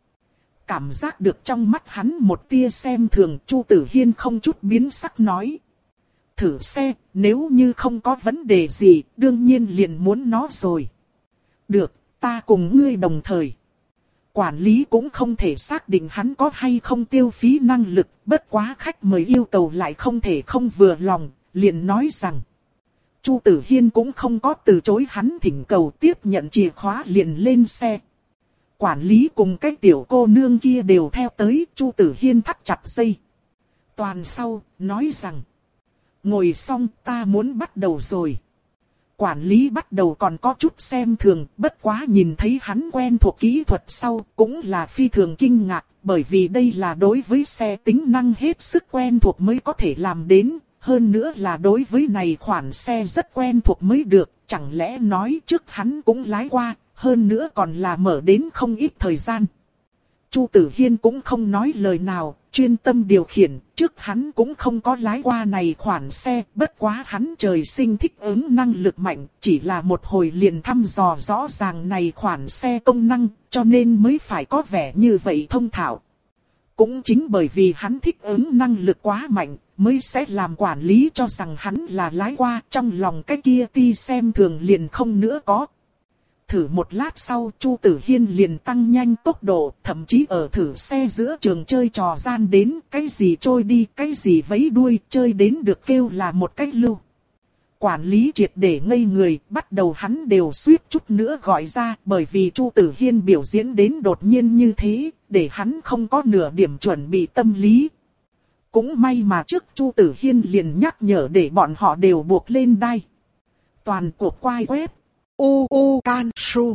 Cảm giác được trong mắt hắn một tia xem thường, Chu Tử Hiên không chút biến sắc nói. Thử xe, nếu như không có vấn đề gì, đương nhiên liền muốn nó rồi. Được, ta cùng ngươi đồng thời. Quản lý cũng không thể xác định hắn có hay không tiêu phí năng lực, bất quá khách mời yêu cầu lại không thể không vừa lòng, liền nói rằng. Chu Tử Hiên cũng không có từ chối hắn thỉnh cầu, tiếp nhận chìa khóa liền lên xe. Quản lý cùng cái tiểu cô nương kia đều theo tới, Chu Tử Hiên thắt chặt dây. Toàn sau, nói rằng. Ngồi xong, ta muốn bắt đầu rồi. Quản lý bắt đầu còn có chút xem thường, bất quá nhìn thấy hắn quen thuộc kỹ thuật sau, cũng là phi thường kinh ngạc, bởi vì đây là đối với xe tính năng hết sức quen thuộc mới có thể làm đến, hơn nữa là đối với này khoản xe rất quen thuộc mới được, chẳng lẽ nói trước hắn cũng lái qua, hơn nữa còn là mở đến không ít thời gian. Chu Tử Hiên cũng không nói lời nào, chuyên tâm điều khiển, trước hắn cũng không có lái qua này khoản xe, bất quá hắn trời sinh thích ứng năng lực mạnh, chỉ là một hồi liền thăm dò rõ ràng này khoản xe công năng, cho nên mới phải có vẻ như vậy thông thạo. Cũng chính bởi vì hắn thích ứng năng lực quá mạnh, mới sẽ làm quản lý cho rằng hắn là lái qua, trong lòng cái kia ti xem thường liền không nữa có. Thử một lát sau, Chu Tử Hiên liền tăng nhanh tốc độ, thậm chí ở thử xe giữa trường chơi trò gian đến, cái gì trôi đi, cái gì vẫy đuôi, chơi đến được kêu là một cách lưu. Quản lý triệt để ngây người, bắt đầu hắn đều suýt chút nữa gọi ra, bởi vì Chu Tử Hiên biểu diễn đến đột nhiên như thế, để hắn không có nửa điểm chuẩn bị tâm lý. Cũng may mà trước Chu Tử Hiên liền nhắc nhở để bọn họ đều buộc lên đai. Toàn cuộc quay web. U U Can Su.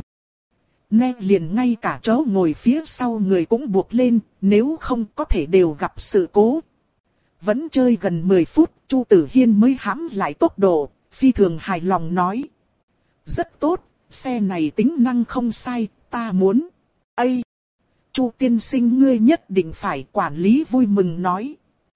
Nè liền ngay cả chỗ ngồi phía sau người cũng buộc lên, nếu không có thể đều gặp sự cố. Vẫn chơi gần mười phút, Chu Tử Hiên mới hãm lại tốc độ, phi thường hài lòng nói. Rất tốt, xe này tính năng không sai, ta muốn. Ây! Chu tiên sinh ngươi nhất định phải, quản lý vui mừng nói.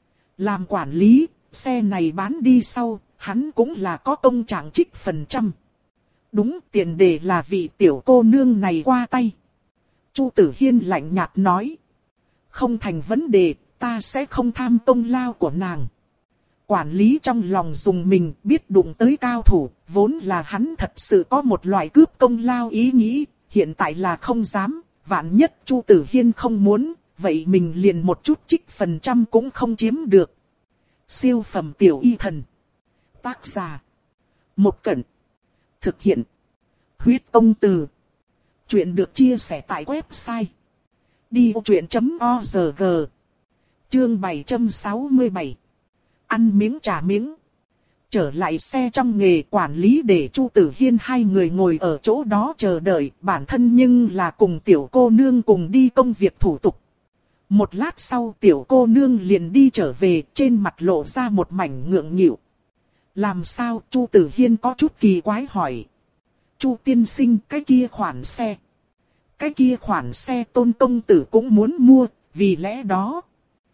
Làm quản lý, xe này bán đi sau, hắn cũng là có công trạng trích phần trăm. Đúng, tiền đề là vị tiểu cô nương này qua tay. Chu Tử Hiên lạnh nhạt nói. Không thành vấn đề, ta sẽ không tham công lao của nàng. Quản lý trong lòng dùng mình biết đụng tới cao thủ, vốn là hắn thật sự có một loại cướp công lao ý nghĩ, hiện tại là không dám, vạn nhất Chu Tử Hiên không muốn, vậy mình liền một chút trích phần trăm cũng không chiếm được. Siêu phẩm tiểu y thần. Tác giả. Một Cẩn. Thực hiện. Huyết Công Từ. Chuyện được chia sẻ tại website. đi ô chuyện chấm org. Chương bảy trăm sáu mươi bảy. Ăn miếng trả miếng. Trở lại xe trong nghề, quản lý để Chu Tử Hiên hai người ngồi ở chỗ đó chờ đợi, bản thân nhưng là cùng tiểu cô nương cùng đi công việc thủ tục. Một lát sau tiểu cô nương liền đi trở về, trên mặt lộ ra một mảnh ngượng nghịu. Làm sao? Chu Tử Hiên có chút kỳ quái hỏi. Chu tiên sinh, cái kia khoản xe. Cái kia khoản xe Tôn công tử cũng muốn mua, vì lẽ đó.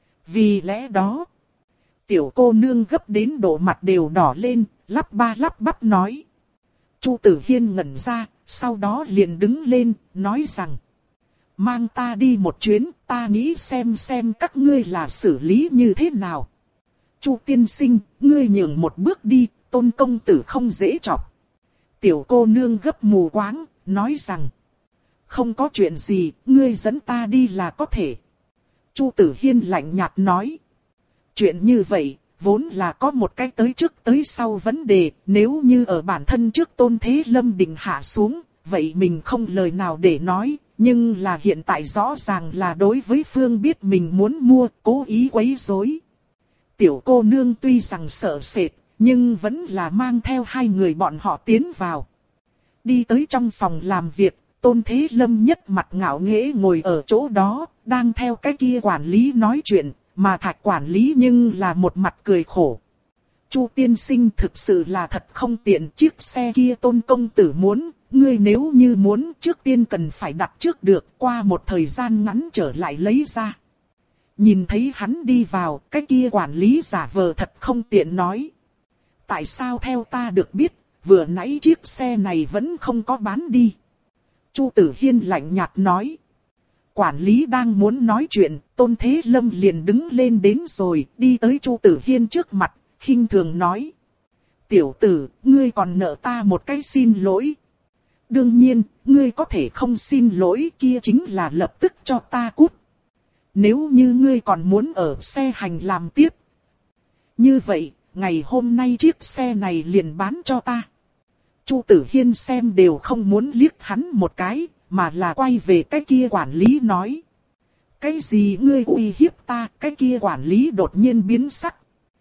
Vì lẽ đó. Tiểu cô nương gấp đến độ mặt đều đỏ lên, lắp ba lắp bắp nói. Chu Tử Hiên ngẩn ra, sau đó liền đứng lên, nói rằng. Mang ta đi một chuyến, ta nghĩ xem xem các ngươi là xử lý như thế nào. Chu tiên sinh, ngươi nhường một bước đi, Tôn công tử không dễ chọc. Tiểu cô nương gấp mù quáng, nói rằng. Không có chuyện gì, ngươi dẫn ta đi là có thể. Chu Tử Hiên lạnh nhạt nói. Chuyện như vậy, vốn là có một cái tới trước tới sau vấn đề, nếu như ở bản thân trước Tôn Thế Lâm định hạ xuống, vậy mình không lời nào để nói, nhưng là hiện tại rõ ràng là đối với Phương biết mình muốn mua, cố ý quấy rối. Tiểu cô nương tuy rằng sợ sệt, nhưng vẫn là mang theo hai người bọn họ tiến vào. Đi tới trong phòng làm việc, Tôn Thế Lâm nhất mặt ngạo nghễ ngồi ở chỗ đó, đang theo cái kia quản lý nói chuyện, mà Thạch quản lý nhưng là một mặt cười khổ. Chu tiên sinh thực sự là thật không tiện, chiếc xe kia Tôn công tử muốn, ngươi nếu như muốn trước tiên cần phải đặt trước được, qua một thời gian ngắn trở lại lấy ra. Nhìn thấy hắn đi vào, cái kia quản lý giả vờ thật không tiện nói. Tại sao theo ta được biết, vừa nãy chiếc xe này vẫn không có bán đi. Chu Tử Hiên lạnh nhạt nói. Quản lý đang muốn nói chuyện, Tôn Thế Lâm liền đứng lên đến rồi, đi tới Chu Tử Hiên trước mặt, khinh thường nói. Tiểu tử, ngươi còn nợ ta một cái xin lỗi. Đương nhiên, ngươi có thể không xin lỗi, kia chính là lập tức cho ta cút. Nếu như ngươi còn muốn ở xe hành làm tiếp. Như vậy, ngày hôm nay chiếc xe này liền bán cho ta. Chu Tử Hiên xem đều không muốn liếc hắn một cái, mà là quay về cái kia quản lý nói. Cái gì ngươi uy hiếp ta, cái kia quản lý đột nhiên biến sắc.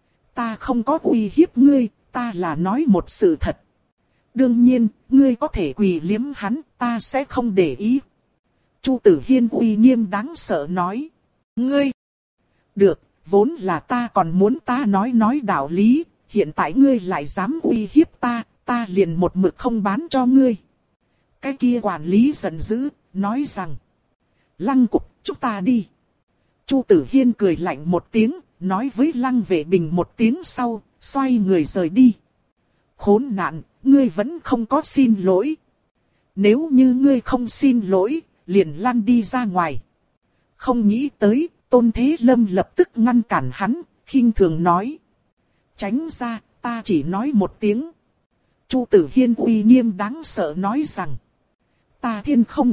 Ta không có uy hiếp ngươi, ta là nói một sự thật. Đương nhiên, ngươi có thể quỳ liếm hắn, ta sẽ không để ý. Chu Tử Hiên uy nghiêm đáng sợ nói. Ngươi! Được, vốn là ta còn muốn ta nói nói đạo lý, hiện tại ngươi lại dám uy hiếp ta, ta liền một mực không bán cho ngươi. Cái kia quản lý giận dữ, nói rằng. Lăng Cục, chúng ta đi. Chu Tử Hiên cười lạnh một tiếng, nói với Lăng Vệ Bình một tiếng sau, xoay người rời đi. Khốn nạn, ngươi vẫn không có xin lỗi. Nếu như ngươi không xin lỗi, liền lăn đi ra ngoài. Không nghĩ tới, Tôn Thế Lâm lập tức ngăn cản hắn, khinh thường nói. Tránh ra, ta chỉ nói một tiếng. Chu Tử Hiên uy nghiêm đáng sợ nói rằng. Ta thiên không.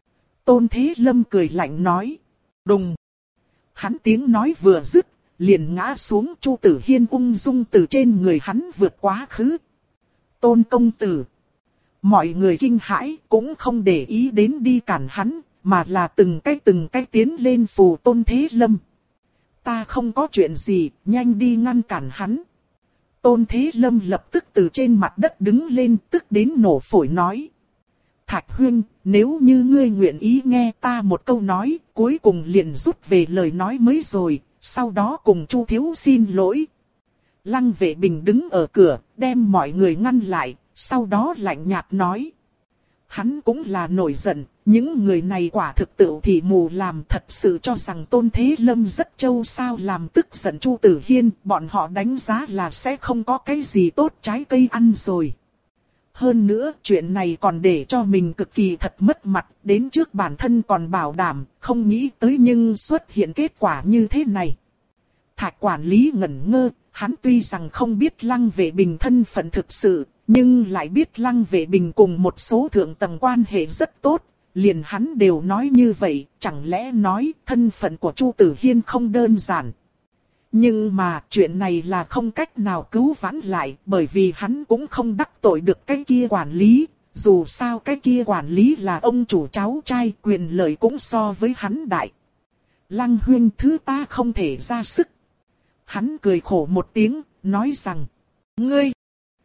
Tôn Thế Lâm cười lạnh nói. Đùng. Hắn tiếng nói vừa dứt, liền ngã xuống. Chu Tử Hiên ung dung từ trên người hắn vượt quá khứ. Tôn công tử. Mọi người kinh hãi cũng không để ý đến đi cản hắn, mà là từng cái từng cái tiến lên phù Tôn Thế Lâm. Ta không có chuyện gì, nhanh đi ngăn cản hắn. Tôn Thế Lâm lập tức từ trên mặt đất đứng lên, tức đến nổ phổi nói. Thạch Huynh, nếu như ngươi nguyện ý nghe ta một câu nói, cuối cùng liền rút về lời nói mới rồi, sau đó cùng Chu thiếu xin lỗi. Lăng Vệ Bình đứng ở cửa, đem mọi người ngăn lại, sau đó lạnh nhạt nói. Hắn cũng là nổi giận, những người này quả thực tự thì mù làm, thật sự cho rằng Tôn Thế Lâm rất trâu sao làm tức giận Chu Tử Hiên, bọn họ đánh giá là sẽ không có cái gì tốt trái cây ăn rồi. Hơn nữa, chuyện này còn để cho mình cực kỳ thật mất mặt, đến trước bản thân còn bảo đảm, không nghĩ tới nhưng xuất hiện kết quả như thế này. Thạch quản lý ngẩn ngơ, hắn tuy rằng không biết Lăng Vệ Bình thân phận thực sự, nhưng lại biết Lăng Vệ Bình cùng một số thượng tầng quan hệ rất tốt, liền hắn đều nói như vậy, chẳng lẽ nói thân phận của Chu Tử Hiên không đơn giản. Nhưng mà chuyện này là không cách nào cứu vãn lại, bởi vì hắn cũng không đắc tội được cái kia quản lý, dù sao cái kia quản lý là ông chủ cháu trai, quyền lợi cũng so với hắn đại. Lăng Huynh thứ ta không thể ra sức. Hắn cười khổ một tiếng, nói rằng, ngươi,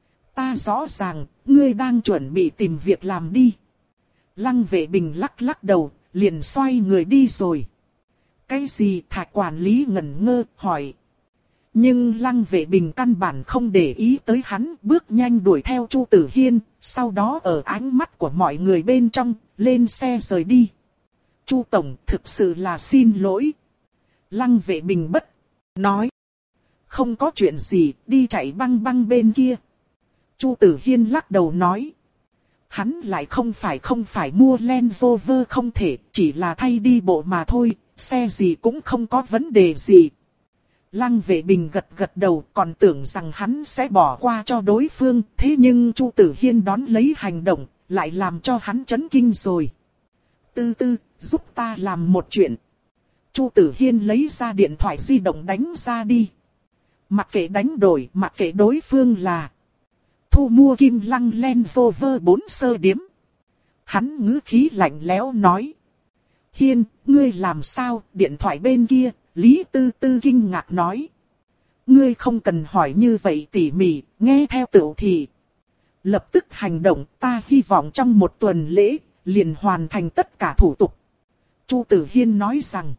ta rõ ràng, ngươi đang chuẩn bị tìm việc làm đi. Lăng Vệ Bình lắc lắc đầu, liền xoay người đi rồi. Cái gì? Thạch quản lý ngẩn ngơ, hỏi. Nhưng Lăng Vệ Bình căn bản không để ý tới hắn, bước nhanh đuổi theo Chu Tử Hiên, sau đó ở ánh mắt của mọi người bên trong, lên xe rời đi. Chu Tổng thực sự là xin lỗi. Lăng Vệ Bình bất nói. Không có chuyện gì, đi chạy băng băng bên kia. Chu Tử Hiên lắc đầu nói. Hắn lại không phải không phải mua Land Rover không thể, chỉ là thay đi bộ mà thôi, xe gì cũng không có vấn đề gì. Lăng Vệ Bình gật gật đầu, còn tưởng rằng hắn sẽ bỏ qua cho đối phương, thế nhưng Chu Tử Hiên đón lấy hành động, lại làm cho hắn chấn kinh rồi. Tư tư, giúp ta làm một chuyện. Chu Tử Hiên lấy ra điện thoại di động đánh ra đi. Mặc kệ đánh đổi, mặc kệ đối phương là thu mua Kim Lăng Land Rover bốn sơ điếm. Hắn ngữ khí lạnh lẽo nói. Hiên, ngươi làm sao, điện thoại bên kia, Lý Tư Tư kinh ngạc nói. Ngươi không cần hỏi như vậy tỉ mỉ, nghe theo tựu thì. Lập tức hành động, ta hy vọng trong một tuần lễ, liền hoàn thành tất cả thủ tục. Chu Tử Hiên nói rằng.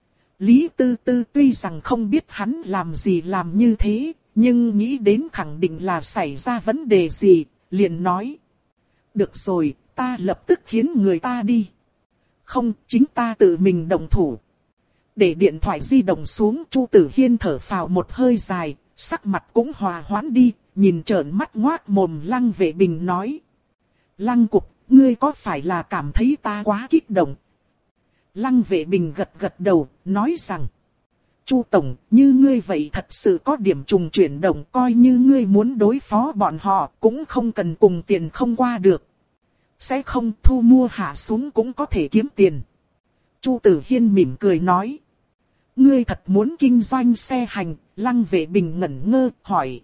Lý Tư Tư tuy rằng không biết hắn làm gì làm như thế, nhưng nghĩ đến khẳng định là xảy ra vấn đề gì, liền nói. Được rồi, ta lập tức khiến người ta đi. Không, chính ta tự mình động thủ. Để điện thoại di động xuống, Chu Tử Hiên thở phào một hơi dài, sắc mặt cũng hòa hoãn đi, nhìn trợn mắt ngoác mồm Lăng Vệ Bình nói. Lăng Cục, ngươi có phải là cảm thấy ta quá kích động? Lăng Vệ Bình gật gật đầu, nói rằng. Chu Tổng, như ngươi vậy thật sự có điểm trùng chuyển động, coi như ngươi muốn đối phó bọn họ, cũng không cần cùng tiền không qua được. Sẽ không, thu mua hạ xuống cũng có thể kiếm tiền. Chu Tử Hiên mỉm cười nói. Ngươi thật muốn kinh doanh xe hành? Lăng Vệ Bình ngẩn ngơ, hỏi.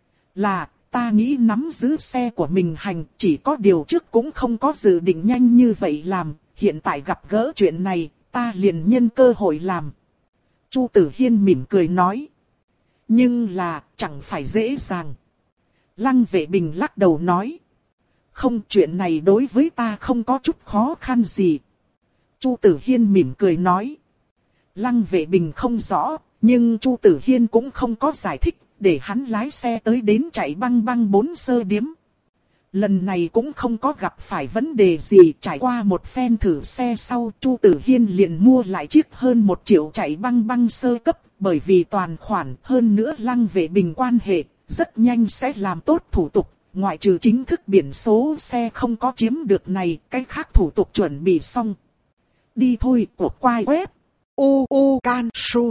Là, ta nghĩ nắm giữ xe của mình hành, chỉ có điều trước cũng không có dự định nhanh như vậy làm, hiện tại gặp gỡ chuyện này, ta liền nhân cơ hội làm. Chu Tử Hiên mỉm cười nói. Nhưng là, chẳng phải dễ dàng. Lăng Vệ Bình lắc đầu nói. Không, chuyện này đối với ta không có chút khó khăn gì. Chu Tử Hiên mỉm cười nói. Lăng Vệ Bình không rõ, nhưng Chu Tử Hiên cũng không có giải thích, để hắn lái xe tới đến chạy băng băng bốn sơ điếm. Lần này cũng không có gặp phải vấn đề gì, trải qua một phen thử xe sau, Chu Tử Hiên liền mua lại chiếc hơn một triệu chạy băng băng sơ cấp, bởi vì toàn khoản, hơn nữa Lăng Vệ Bình quan hệ, rất nhanh sẽ làm tốt thủ tục, ngoại trừ chính thức biển số xe không có chiếm được này, cái khác thủ tục chuẩn bị xong. Đi thôi, của quai web, u u can su.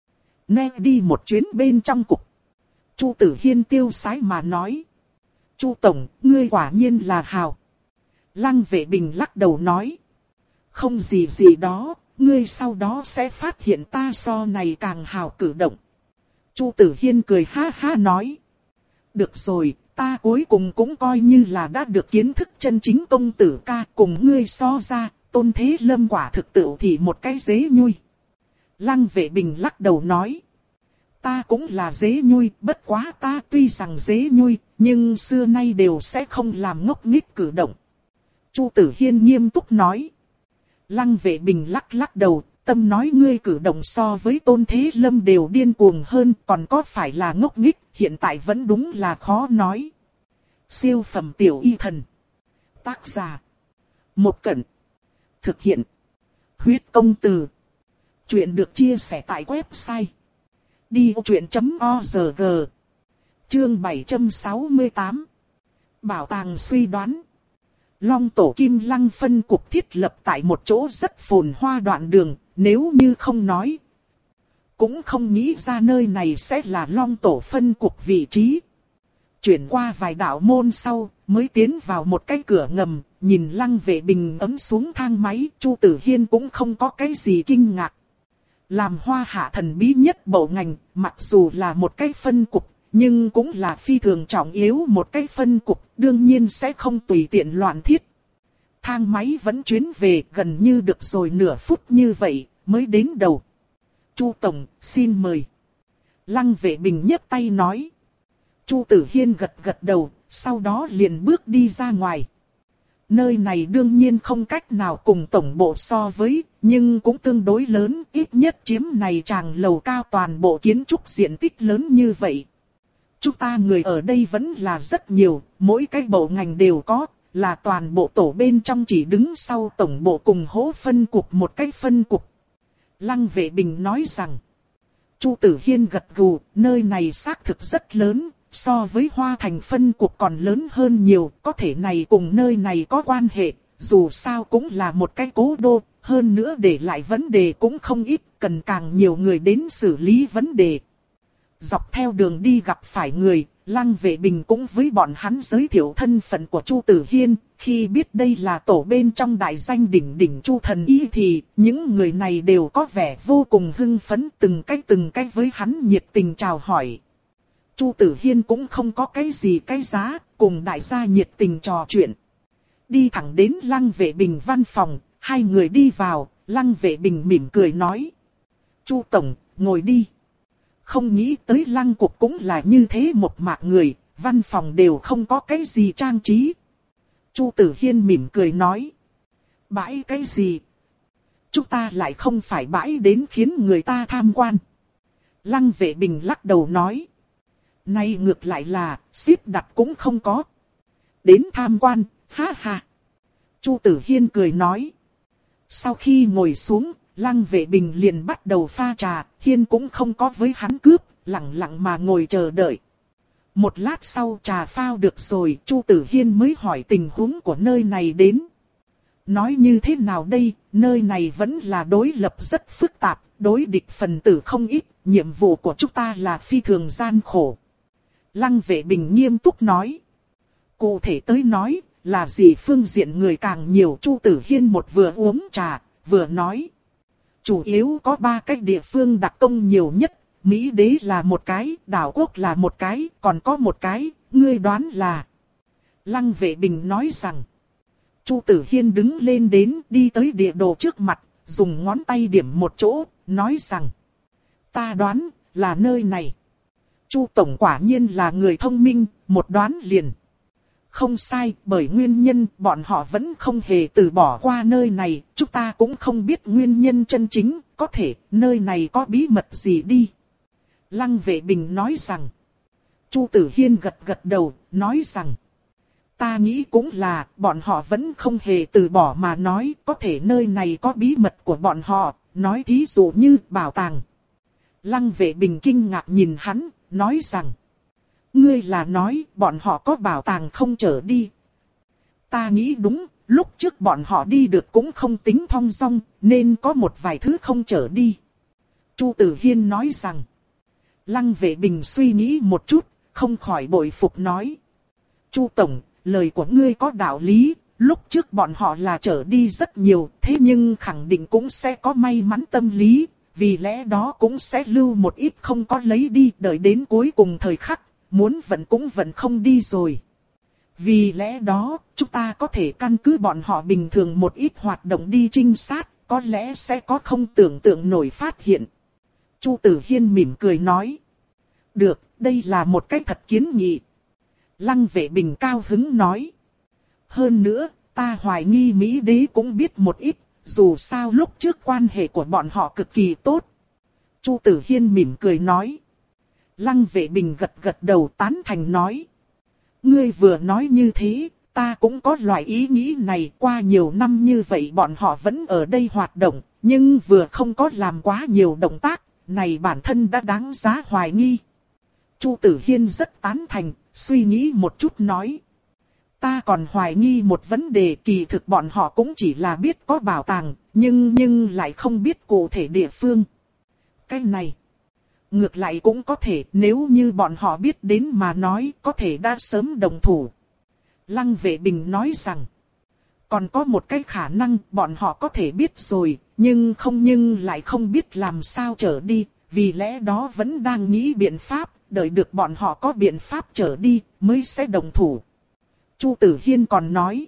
Nè đi một chuyến bên trong cục. Chu Tử Hiên tiêu sái mà nói. Chu Tổng, ngươi quả nhiên là hào. Lăng Vệ Bình lắc đầu nói. Không gì gì đó, ngươi sau đó sẽ phát hiện ta so này càng hào cử động. Chu Tử Hiên cười ha ha nói. Được rồi, ta cuối cùng cũng coi như là đã được kiến thức chân chính công tử ca, cùng ngươi so ra, Tôn Thế Lâm quả thực tự thì một cái dế nhui. Lăng Vệ Bình lắc đầu nói. Ta cũng là dế nhui, bất quá ta tuy rằng dế nhui, nhưng xưa nay đều sẽ không làm ngốc nghếch cử động. Chu Tử Hiên nghiêm túc nói. Lăng Vệ Bình lắc lắc đầu, tâm nói ngươi cử động so với Tôn Thế Lâm đều điên cuồng hơn, còn có phải là ngốc nghếch, hiện tại vẫn đúng là khó nói. Siêu phẩm tiểu y thần. Tác giả. Một Cẩn. Thực hiện. Huyết công từ. Chuyện được chia sẻ tại website đi ô chuyện chấm org. Chương bảy trăm sáu mươi tám. Bảo tàng suy đoán. Long Tổ Kim Lăng phân cục thiết lập tại một chỗ rất phồn hoa đoạn đường, nếu như không nói, cũng không nghĩ ra nơi này sẽ là Long Tổ phân cục vị trí. Chuyển qua vài đạo môn sau, mới tiến vào một cái cửa ngầm, nhìn Lăng Vệ Bình ấm xuống thang máy, Chu Tử Hiên cũng không có cái gì kinh ngạc. Làm Hoa Hạ thần bí nhất bộ ngành, mặc dù là một cái phân cục, nhưng cũng là phi thường trọng yếu một cái phân cục, đương nhiên sẽ không tùy tiện loạn thiết. Thang máy vẫn chuyến về, gần như được rồi nửa phút như vậy, mới đến đầu. Chu Tổng, xin mời. Lăng Vệ Bình nhấc tay nói. Chu Tử Hiên gật gật đầu, sau đó liền bước đi ra ngoài. Nơi này đương nhiên không cách nào cùng tổng bộ so với, nhưng cũng tương đối lớn, ít nhất chiếm này tràng lầu cao toàn bộ kiến trúc diện tích lớn như vậy. Chúng ta người ở đây vẫn là rất nhiều, mỗi cái bộ ngành đều có, là toàn bộ tổ bên trong chỉ đứng sau tổng bộ cùng hỗ phân cục một cái phân cục. Lăng Vệ Bình nói rằng, Chu Tử Hiên gật gù, nơi này xác thực rất lớn. So với Hoa Thành phân cục còn lớn hơn nhiều, có thể này cùng nơi này có quan hệ, dù sao cũng là một cái cố đô, hơn nữa để lại vấn đề cũng không ít, cần càng nhiều người đến xử lý vấn đề. Dọc theo đường đi gặp phải người, Lăng Vệ Bình cũng với bọn hắn giới thiệu thân phận của Chu Tử Hiên. Khi biết đây là tổ bên trong đại danh đỉnh đỉnh Chu thần y thì những người này đều có vẻ vô cùng hưng phấn, từng cách từng cách với hắn nhiệt tình chào hỏi. Chu Tử Hiên cũng không có cái gì cái giá, cùng đại gia nhiệt tình trò chuyện. Đi thẳng đến Lăng Vệ Bình văn phòng, hai người đi vào, Lăng Vệ Bình mỉm cười nói: Chu tổng, ngồi đi. Không nghĩ tới Lăng Cục cũng là như thế một mạc người, văn phòng đều không có cái gì trang trí. Chu Tử Hiên mỉm cười nói: Bãi cái gì? Chúng ta lại không phải bãi đến khiến người ta tham quan. Lăng Vệ Bình lắc đầu nói: Nay ngược lại là, xếp đặt cũng không có. Đến tham quan, ha ha. Chu Tử Hiên cười nói. Sau khi ngồi xuống, Lăng Vệ Bình liền bắt đầu pha trà, Hiên cũng không có với hắn cướp, lặng lặng mà ngồi chờ đợi. Một lát sau trà phao được rồi, Chu Tử Hiên mới hỏi tình huống của nơi này đến. Nói như thế nào đây, nơi này vẫn là đối lập rất phức tạp, đối địch phần tử không ít, nhiệm vụ của chúng ta là phi thường gian khổ. Lăng Vệ Bình nghiêm túc nói. Cụ thể tới nói, là gì phương diện người càng nhiều. Chu Tử Hiên một vừa uống trà, vừa nói. Chủ yếu có ba cái địa phương đặc công nhiều nhất. Mỹ Đế là một cái, Đảo Quốc là một cái, còn có một cái, ngươi đoán là. Lăng Vệ Bình nói rằng. Chu Tử Hiên đứng lên đến, đi tới địa đồ trước mặt, dùng ngón tay điểm một chỗ, nói rằng. Ta đoán, là nơi này. Chu Tổng quả nhiên là người thông minh, một đoán liền. Không sai, bởi nguyên nhân bọn họ vẫn không hề từ bỏ qua nơi này, chúng ta cũng không biết nguyên nhân chân chính, có thể nơi này có bí mật gì đi. Lăng Vệ Bình nói rằng. Chu Tử Hiên gật gật đầu, nói rằng. Ta nghĩ cũng là, bọn họ vẫn không hề từ bỏ mà nói, có thể nơi này có bí mật của bọn họ, nói thí dụ như bảo tàng. Lăng Vệ Bình kinh ngạc nhìn hắn, nói rằng. Ngươi là nói bọn họ có bảo tàng không trở đi. Ta nghĩ đúng, lúc trước bọn họ đi được cũng không tính thong dong, nên có một vài thứ không trở đi. Chu Tử Hiên nói rằng. Lăng Vệ Bình suy nghĩ một chút, không khỏi bội phục nói. Chu Tổng, lời của ngươi có đạo lý, lúc trước bọn họ là trở đi rất nhiều, thế nhưng khẳng định cũng sẽ có may mắn tâm lý, vì lẽ đó cũng sẽ lưu một ít không có lấy đi, đợi đến cuối cùng thời khắc, muốn vận cũng vận không đi rồi. Vì lẽ đó, chúng ta có thể căn cứ bọn họ bình thường một ít hoạt động đi trinh sát, có lẽ sẽ có không tưởng tượng nổi phát hiện. Chu Tử Hiên mỉm cười nói. Được, đây là một cách thật kiến nghị. Lăng Vệ Bình cao hứng nói. Hơn nữa, ta hoài nghi Mỹ Đế cũng biết một ít, dù sao lúc trước quan hệ của bọn họ cực kỳ tốt. Chu Tử Hiên mỉm cười nói. Lăng Vệ Bình gật gật đầu tán thành nói. Ngươi vừa nói như thế, ta cũng có loại ý nghĩ này. Qua nhiều năm như vậy bọn họ vẫn ở đây hoạt động, nhưng vừa không có làm quá nhiều động tác, này bản thân đã đáng giá hoài nghi. Chu Tử Hiên rất tán thành, suy nghĩ một chút nói. Ta còn hoài nghi một vấn đề, kỳ thực bọn họ cũng chỉ là biết có bảo tàng, nhưng nhưng lại không biết cụ thể địa phương. Cái này, ngược lại cũng có thể, nếu như bọn họ biết đến mà nói, có thể đã sớm đồng thủ. Lăng Vệ Bình nói rằng, còn có một cái khả năng bọn họ có thể biết rồi, nhưng không nhưng lại không biết làm sao trở đi, vì lẽ đó vẫn đang nghĩ biện pháp, đợi được bọn họ có biện pháp trở đi, mới sẽ đồng thủ. Chu Tử Hiên còn nói,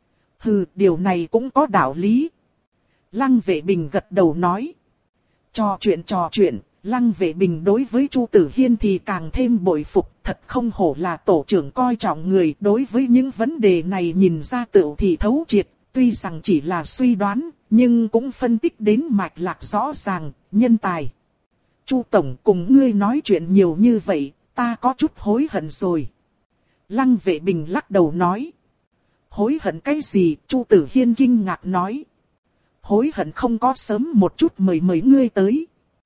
hừ, điều này cũng có đạo lý. Lăng Vệ Bình gật đầu nói, trò chuyện trò chuyện, Lăng Vệ Bình đối với Chu Tử Hiên thì càng thêm bội phục, thật không hổ là tổ trưởng coi trọng người, đối với những vấn đề này nhìn ra tựu thì thấu triệt, tuy rằng chỉ là suy đoán, nhưng cũng phân tích đến mạch lạc rõ ràng, nhân tài. Chu Tổng, cùng ngươi nói chuyện nhiều như vậy, ta có chút hối hận rồi. Lăng Vệ Bình lắc đầu nói. Hối hận cái gì? Chu Tử Hiên kinh ngạc nói. Hối hận không có sớm một chút mời mời ngươi tới.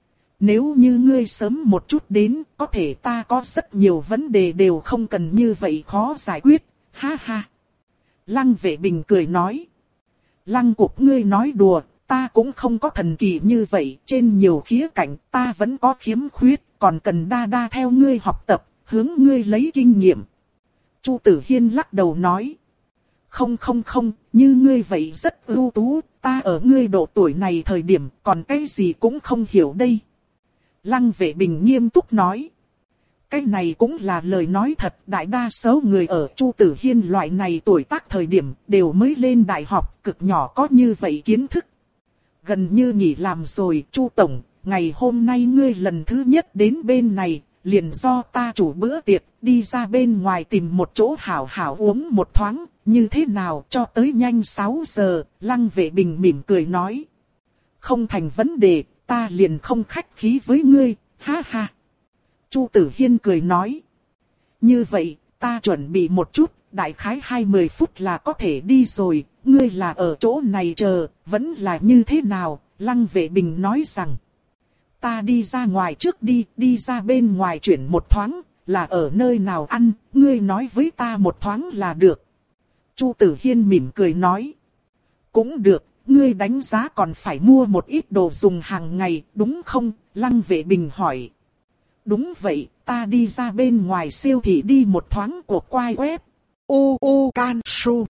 Nếu như ngươi sớm một chút đến, có thể ta có rất nhiều vấn đề đều không cần như vậy khó giải quyết, ha ha. Lăng Vệ Bình cười nói. Lăng Cục ngươi nói đùa, ta cũng không có thần kỳ như vậy, trên nhiều khía cạnh ta vẫn có khiếm khuyết, còn cần đa đa theo ngươi học tập, hướng ngươi lấy kinh nghiệm. Chu Tử Hiên lắc đầu nói. Không không không, như ngươi vậy rất ưu tú, ta ở ngươi độ tuổi này thời điểm còn cái gì cũng không hiểu đây. Lăng Vệ Bình nghiêm túc nói. Cái này cũng là lời nói thật, đại đa số người ở Chu Tử Hiên loại này tuổi tác thời điểm đều mới lên đại học, cực nhỏ có như vậy kiến thức. Gần như nghỉ làm rồi, Chu Tổng, ngày hôm nay ngươi lần thứ nhất đến bên này, liền do ta chủ bữa tiệc, đi ra bên ngoài tìm một chỗ hảo hảo uống một thoáng, như thế nào cho tới nhanh sáu giờ, Lăng Vệ Bình mỉm cười nói. Không thành vấn đề, ta liền không khách khí với ngươi, ha ha. Chu Tử Hiên cười nói. Như vậy, ta chuẩn bị một chút, đại khái hai mươi phút là có thể đi rồi, ngươi là ở chỗ này chờ, vẫn là như thế nào, Lăng Vệ Bình nói rằng. Ta đi ra ngoài trước đi, đi ra bên ngoài chuyển một thoáng, là ở nơi nào ăn, ngươi nói với ta một thoáng là được. Chu Tử Hiên mỉm cười nói. Cũng được, ngươi đánh giá còn phải mua một ít đồ dùng hàng ngày, đúng không? Lăng Vệ Bình hỏi. Đúng vậy, ta đi ra bên ngoài siêu thị đi một thoáng của quai web. U U Can Su.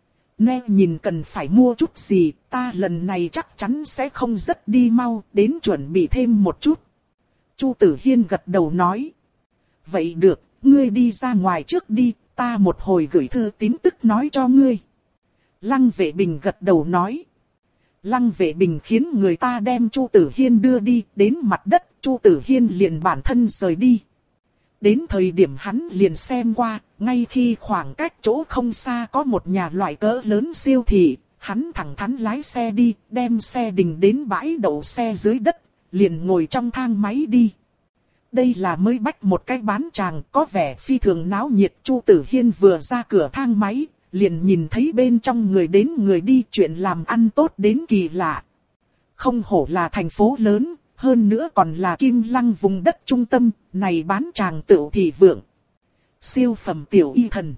Nè nhìn cần phải mua chút gì, ta lần này chắc chắn sẽ không rất đi mau, đến chuẩn bị thêm một chút. Chu Tử Hiên gật đầu nói. Vậy được, ngươi đi ra ngoài trước đi, ta một hồi gửi thư tín tức nói cho ngươi. Lăng Vệ Bình gật đầu nói. Lăng Vệ Bình khiến người ta đem Chu Tử Hiên đưa đi, đến mặt đất, Chu Tử Hiên liền bản thân rời đi. Đến thời điểm hắn liền xem qua, ngay khi khoảng cách chỗ không xa có một nhà loại cỡ lớn siêu thị, hắn thẳng thắn lái xe đi, đem xe đình đến bãi đậu xe dưới đất, liền ngồi trong thang máy đi. Đây là mới bách một cái bán tràng, có vẻ phi thường náo nhiệt. Chu Tử Hiên vừa ra cửa thang máy, liền nhìn thấy bên trong người đến người đi, chuyện làm ăn tốt đến kỳ lạ. Không hổ là thành phố lớn, hơn nữa còn là Kim Lăng vùng đất trung tâm, này bán tràng tựu thị vượng. Siêu phẩm tiểu y thần.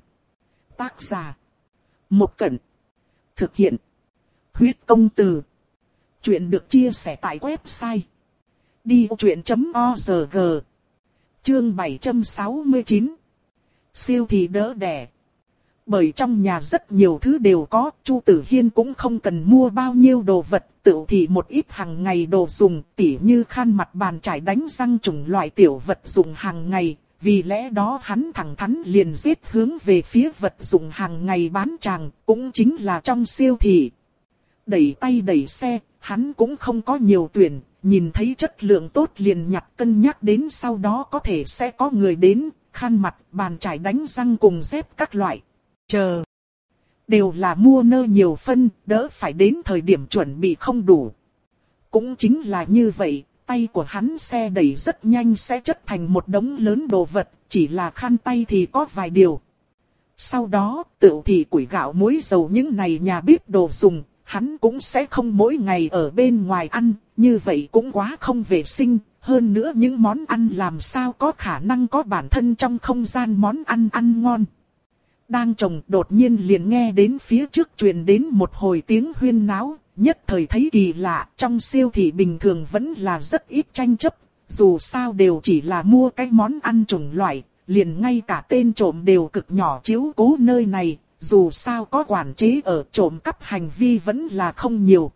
Tác giả. Một Cẩn. Thực hiện. Huyết công từ. Chuyện được chia sẻ tại website. đi vô chuyện chấm org. Chương bảy trăm sáu mươi chín. Siêu thị đỡ đẻ. Bởi trong nhà rất nhiều thứ đều có, Chu Tử Hiên cũng không cần mua bao nhiêu đồ vật, tự thị một ít hàng ngày đồ dùng, tỉ như khăn mặt bàn chải đánh răng chủng loại tiểu vật dụng hàng ngày, vì lẽ đó hắn thẳng thắn liền giết hướng về phía vật dụng hàng ngày bán tràng, cũng chính là trong siêu thị. Đẩy tay đẩy xe, hắn cũng không có nhiều tuyển, nhìn thấy chất lượng tốt liền nhặt cân nhắc đến sau đó có thể sẽ có người đến, khăn mặt, bàn chải đánh răng cùng dép các loại. Chờ. Đều là mua nơ nhiều phân, đỡ phải đến thời điểm chuẩn bị không đủ. Cũng chính là như vậy, tay của hắn xe đẩy rất nhanh sẽ chất thành một đống lớn đồ vật, chỉ là khăn tay thì có vài điều. Sau đó, tựu thì củi gạo muối dầu những này nhà bếp đồ dùng, hắn cũng sẽ không mỗi ngày ở bên ngoài ăn, như vậy cũng quá không vệ sinh. Hơn nữa những món ăn làm sao có khả năng có bản thân trong không gian món ăn ăn ngon. Đang trồng đột nhiên liền nghe đến phía trước truyền đến một hồi tiếng huyên náo, nhất thời thấy kỳ lạ, trong siêu thị bình thường vẫn là rất ít tranh chấp, dù sao đều chỉ là mua cái món ăn chủng loại, liền ngay cả tên trộm đều cực nhỏ chiếu cố nơi này, dù sao có quản chế ở, trộm cắp hành vi vẫn là không nhiều.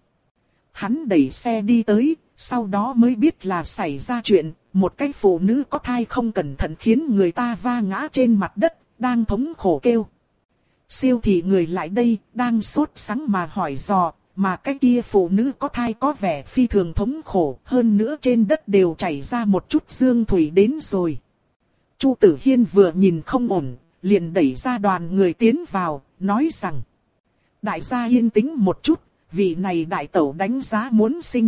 Hắn đẩy xe đi tới, sau đó mới biết là xảy ra chuyện, một cái phụ nữ có thai không cẩn thận khiến người ta va ngã trên mặt đất, đang thống khổ kêu. Siêu thị người lại đây, đang sốt sắng mà hỏi dò, mà cái kia phụ nữ có thai có vẻ phi thường thống khổ, hơn nữa trên đất đều chảy ra một chút dương thủy đến rồi. Chu Tử Hiên vừa nhìn không ổn, liền đẩy ra đoàn người tiến vào, nói rằng: đại gia yên tĩnh một chút, vị này đại tẩu đánh giá muốn sinh.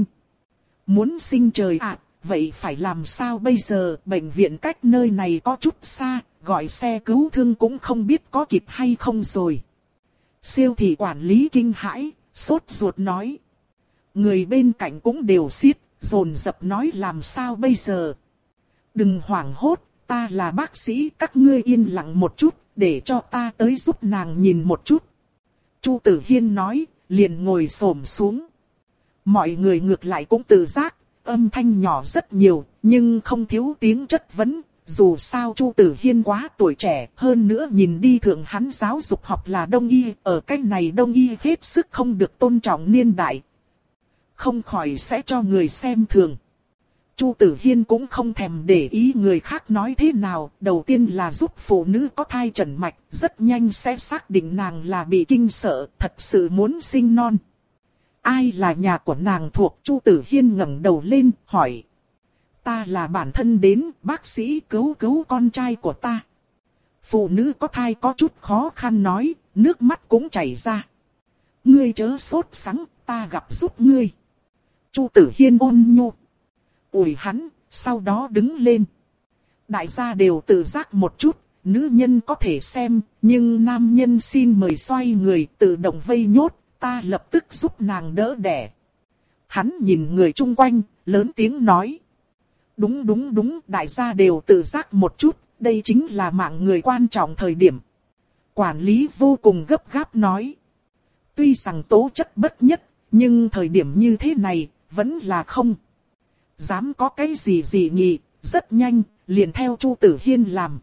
Muốn sinh trời ạ, à, vậy phải làm sao bây giờ, bệnh viện cách nơi này có chút xa, gọi xe cứu thương cũng không biết có kịp hay không rồi. Siêu thị quản lý kinh hãi, sốt ruột nói. Người bên cạnh cũng đều xiết, dồn dập nói làm sao bây giờ. Đừng hoảng hốt, ta là bác sĩ, các ngươi yên lặng một chút, để cho ta tới giúp nàng nhìn một chút. Chu Tử Hiên nói, liền ngồi xổm xuống. Mọi người ngược lại cũng tự giác, âm thanh nhỏ rất nhiều, nhưng không thiếu tiếng chất vấn. Dù sao Chu Tử Hiên quá tuổi trẻ, hơn nữa nhìn đi thượng hắn giáo dục học là đông y, ở cách này đông y hết sức không được tôn trọng niên đại. Không khỏi sẽ cho người xem thường. Chu Tử Hiên cũng không thèm để ý người khác nói thế nào, đầu tiên là giúp phụ nữ có thai trần mạch, rất nhanh sẽ xác định nàng là bị kinh sợ, thật sự muốn sinh non. Ai là nhà của nàng thuộc? Chu Tử Hiên ngẩng đầu lên, hỏi. Ta là bản thân đến, bác sĩ cứu cứu con trai của ta. Phụ nữ có thai có chút khó khăn nói, nước mắt cũng chảy ra. Ngươi chớ sốt sắng, ta gặp giúp ngươi. Chu Tử Hiên ôn nhu ủi hắn, sau đó đứng lên. Đại gia đều tự giác một chút, nữ nhân có thể xem, nhưng nam nhân xin mời xoay người tự động vây nhốt, ta lập tức giúp nàng đỡ đẻ. Hắn nhìn người chung quanh, lớn tiếng nói. Đúng đúng đúng, đại gia đều tự giác một chút, đây chính là mạng người quan trọng thời điểm. Quản lý vô cùng gấp gáp nói. Tuy rằng tố chất bất nhất, nhưng thời điểm như thế này, vẫn là không dám có cái gì gì nghị, rất nhanh, liền theo Chu Tử Hiên làm.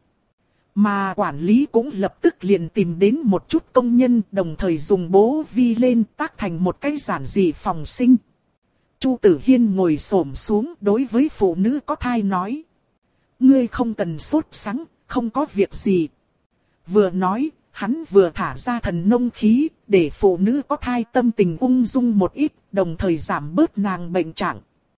Mà quản lý cũng lập tức liền tìm đến một chút công nhân, đồng thời dùng bố vi lên tác thành một cái giản dị phòng sinh. Chu Tử Hiên ngồi xổm xuống đối với phụ nữ có thai nói. Ngươi không cần sốt sắng, không có việc gì. Vừa nói, hắn vừa thả ra thần nông khí, để phụ nữ có thai tâm tình ung dung một ít, đồng thời giảm bớt nàng bệnh trạng.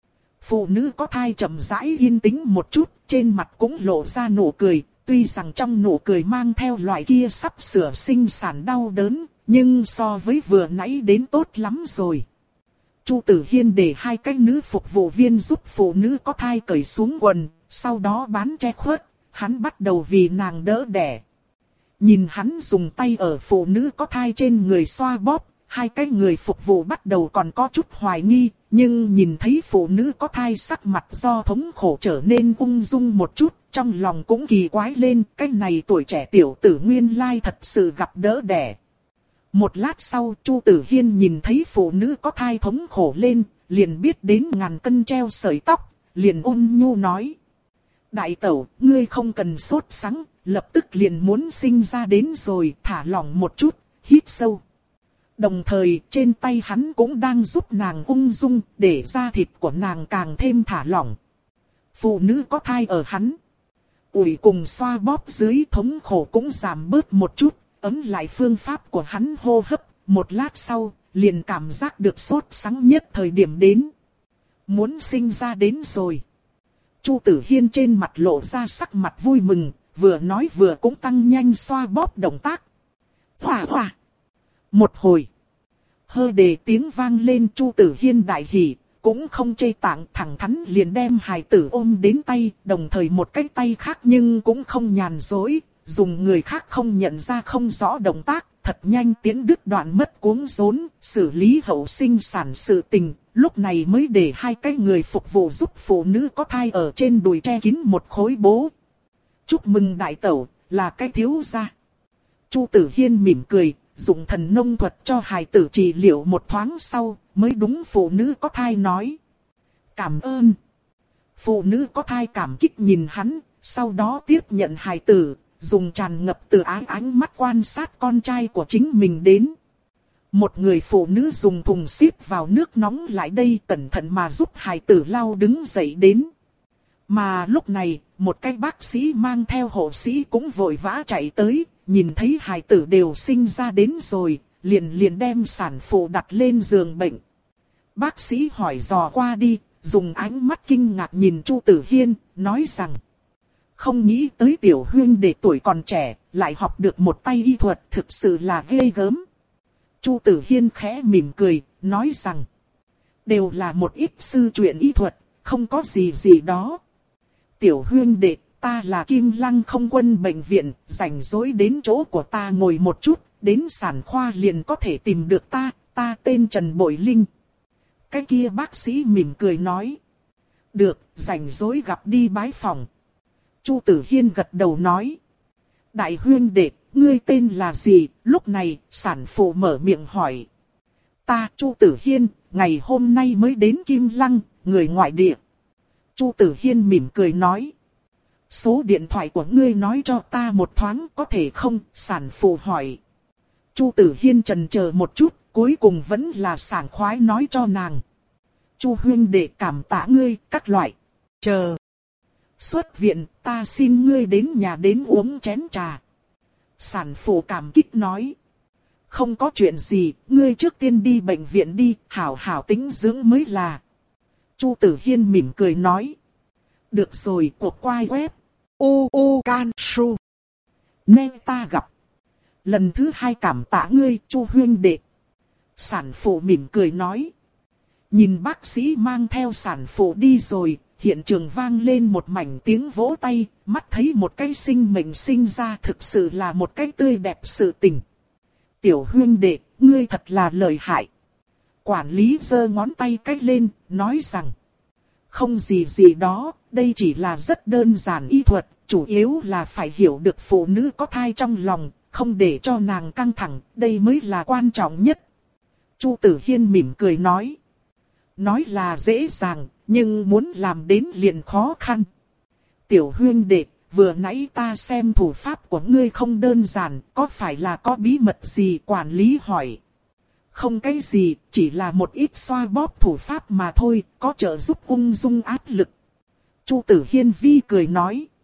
Phụ nữ có thai chậm rãi yên tĩnh một chút, trên mặt cũng lộ ra nụ cười, tuy rằng trong nụ cười mang theo loại kia sắp sửa sinh sản đau đớn, nhưng so với vừa nãy đến tốt lắm rồi. Chu Tử Hiên để hai cái nữ phục vụ viên giúp phụ nữ có thai cởi xuống quần, sau đó bán che khuất, hắn bắt đầu vì nàng đỡ đẻ. Nhìn hắn dùng tay ở phụ nữ có thai trên người xoa bóp, hai cái người phục vụ bắt đầu còn có chút hoài nghi, nhưng nhìn thấy phụ nữ có thai sắc mặt do thống khổ trở nên ung dung một chút, trong lòng cũng kỳ quái lên, cái này tuổi trẻ tiểu tử nguyên lai thật sự gặp đỡ đẻ. Một lát sau, Chu Tử Hiên nhìn thấy phụ nữ có thai thống khổ lên, liền biết đến ngàn cân treo sợi tóc, liền ôn nhu nói. Đại tẩu, ngươi không cần sốt sắng, lập tức liền muốn sinh ra đến rồi, thả lỏng một chút, hít sâu. Đồng thời, trên tay hắn cũng đang giúp nàng ung dung, để da thịt của nàng càng thêm thả lỏng. Phụ nữ có thai ở hắn ủi cùng xoa bóp dưới thống khổ cũng giảm bớt một chút, ấm lại phương pháp của hắn hô hấp, một lát sau, liền cảm giác được sốt sắng nhất thời điểm đến. Muốn sinh ra đến rồi. Chu Tử Hiên trên mặt lộ ra sắc mặt vui mừng, vừa nói vừa cũng tăng nhanh xoa bóp động tác. Hòa hòa. Một hồi. Hơ đề tiếng vang lên, Chu Tử Hiên đại hỉ, cũng không chê tạng, thẳng thắn liền đem hài tử ôm đến tay, đồng thời một cái tay khác nhưng cũng không nhàn dối, dùng người khác không nhận ra không rõ động tác, thật nhanh tiến đứt đoạn mất cuống rốn, xử lý hậu sinh sản sự tình, lúc này mới để hai cái người phục vụ giúp phụ nữ có thai ở trên đùi che kín một khối bố. Chúc mừng đại tẩu, là cái thiếu gia. Chu Tử Hiên mỉm cười, dùng thần nông thuật cho hài tử trị liệu một thoáng sau, mới đúng phụ nữ có thai nói. Cảm ơn. Phụ nữ có thai cảm kích nhìn hắn, sau đó tiếp nhận hài tử, dùng tràn ngập từ ái ánh mắt quan sát con trai của chính mình đến. Một người phụ nữ dùng thùng xếp vào nước nóng lại đây cẩn thận mà giúp hài tử lau đứng dậy đến. Mà lúc này, một cái bác sĩ mang theo hộ sĩ cũng vội vã chạy tới, nhìn thấy hài tử đều sinh ra đến rồi, liền liền đem sản phụ đặt lên giường bệnh. Bác sĩ hỏi dò qua đi, dùng ánh mắt kinh ngạc nhìn Chu Tử Hiên, nói rằng. Không nghĩ tới tiểu huynh đệ tuổi còn trẻ, lại học được một tay y thuật, thực sự là ghê gớm. Chu Tử Hiên khẽ mỉm cười, nói rằng. Đều là một ít sư chuyện y thuật, không có gì gì đó. Tiểu huynh đệ, ta là Kim Lăng không quân bệnh viện, rảnh rỗi đến chỗ của ta ngồi một chút, đến sản khoa liền có thể tìm được ta, ta tên Trần Bội Linh. Cái kia bác sĩ mỉm cười nói. Được, rảnh rỗi gặp đi bái phòng. Chu Tử Hiên gật đầu nói. Đại huynh đệ, ngươi tên là gì? Lúc này, sản phụ mở miệng hỏi. Ta Chu Tử Hiên, ngày hôm nay mới đến Kim Lăng, người ngoại địa. Chu Tử Hiên mỉm cười nói. Số điện thoại của ngươi nói cho ta một thoáng có thể không? Sản phụ hỏi. Chu Tử Hiên chần chờ một chút, cuối cùng vẫn là sảng khoái nói cho nàng. Chu huynh đệ cảm tạ ngươi, các loại. Chờ. Xuất viện, ta xin ngươi đến nhà đến uống chén trà. Sản phụ cảm kích nói. Không có chuyện gì, ngươi trước tiên đi bệnh viện đi, hảo hảo tĩnh dưỡng mới là. Chu Tử Hiên mỉm cười nói. Được rồi, cuộc quay web. U U Can Su. Nên ta gặp. Lần thứ hai cảm tạ ngươi, Chu huynh đệ. Sản phụ mỉm cười nói. Nhìn bác sĩ mang theo sản phụ đi rồi, hiện trường vang lên một mảnh tiếng vỗ tay, mắt thấy một cái sinh mệnh sinh ra thực sự là một cái tươi đẹp sự tình. Tiểu huynh đệ, ngươi thật là lợi hại. Quản lý giơ ngón tay cách lên, nói rằng. Không gì gì đó, đây chỉ là rất đơn giản y thuật, chủ yếu là phải hiểu được phụ nữ có thai trong lòng, không để cho nàng căng thẳng, đây mới là quan trọng nhất. Chu Tử Hiên mỉm cười nói. Nói là dễ dàng, nhưng muốn làm đến liền khó khăn. Tiểu huynh đệ, vừa nãy ta xem thủ pháp của ngươi không đơn giản, có phải là có bí mật gì? Quản lý hỏi. Không cái gì, chỉ là một ít xoa bóp thủ pháp mà thôi, có trợ giúp ung dung áp lực. Chu Tử Hiên vi cười nói.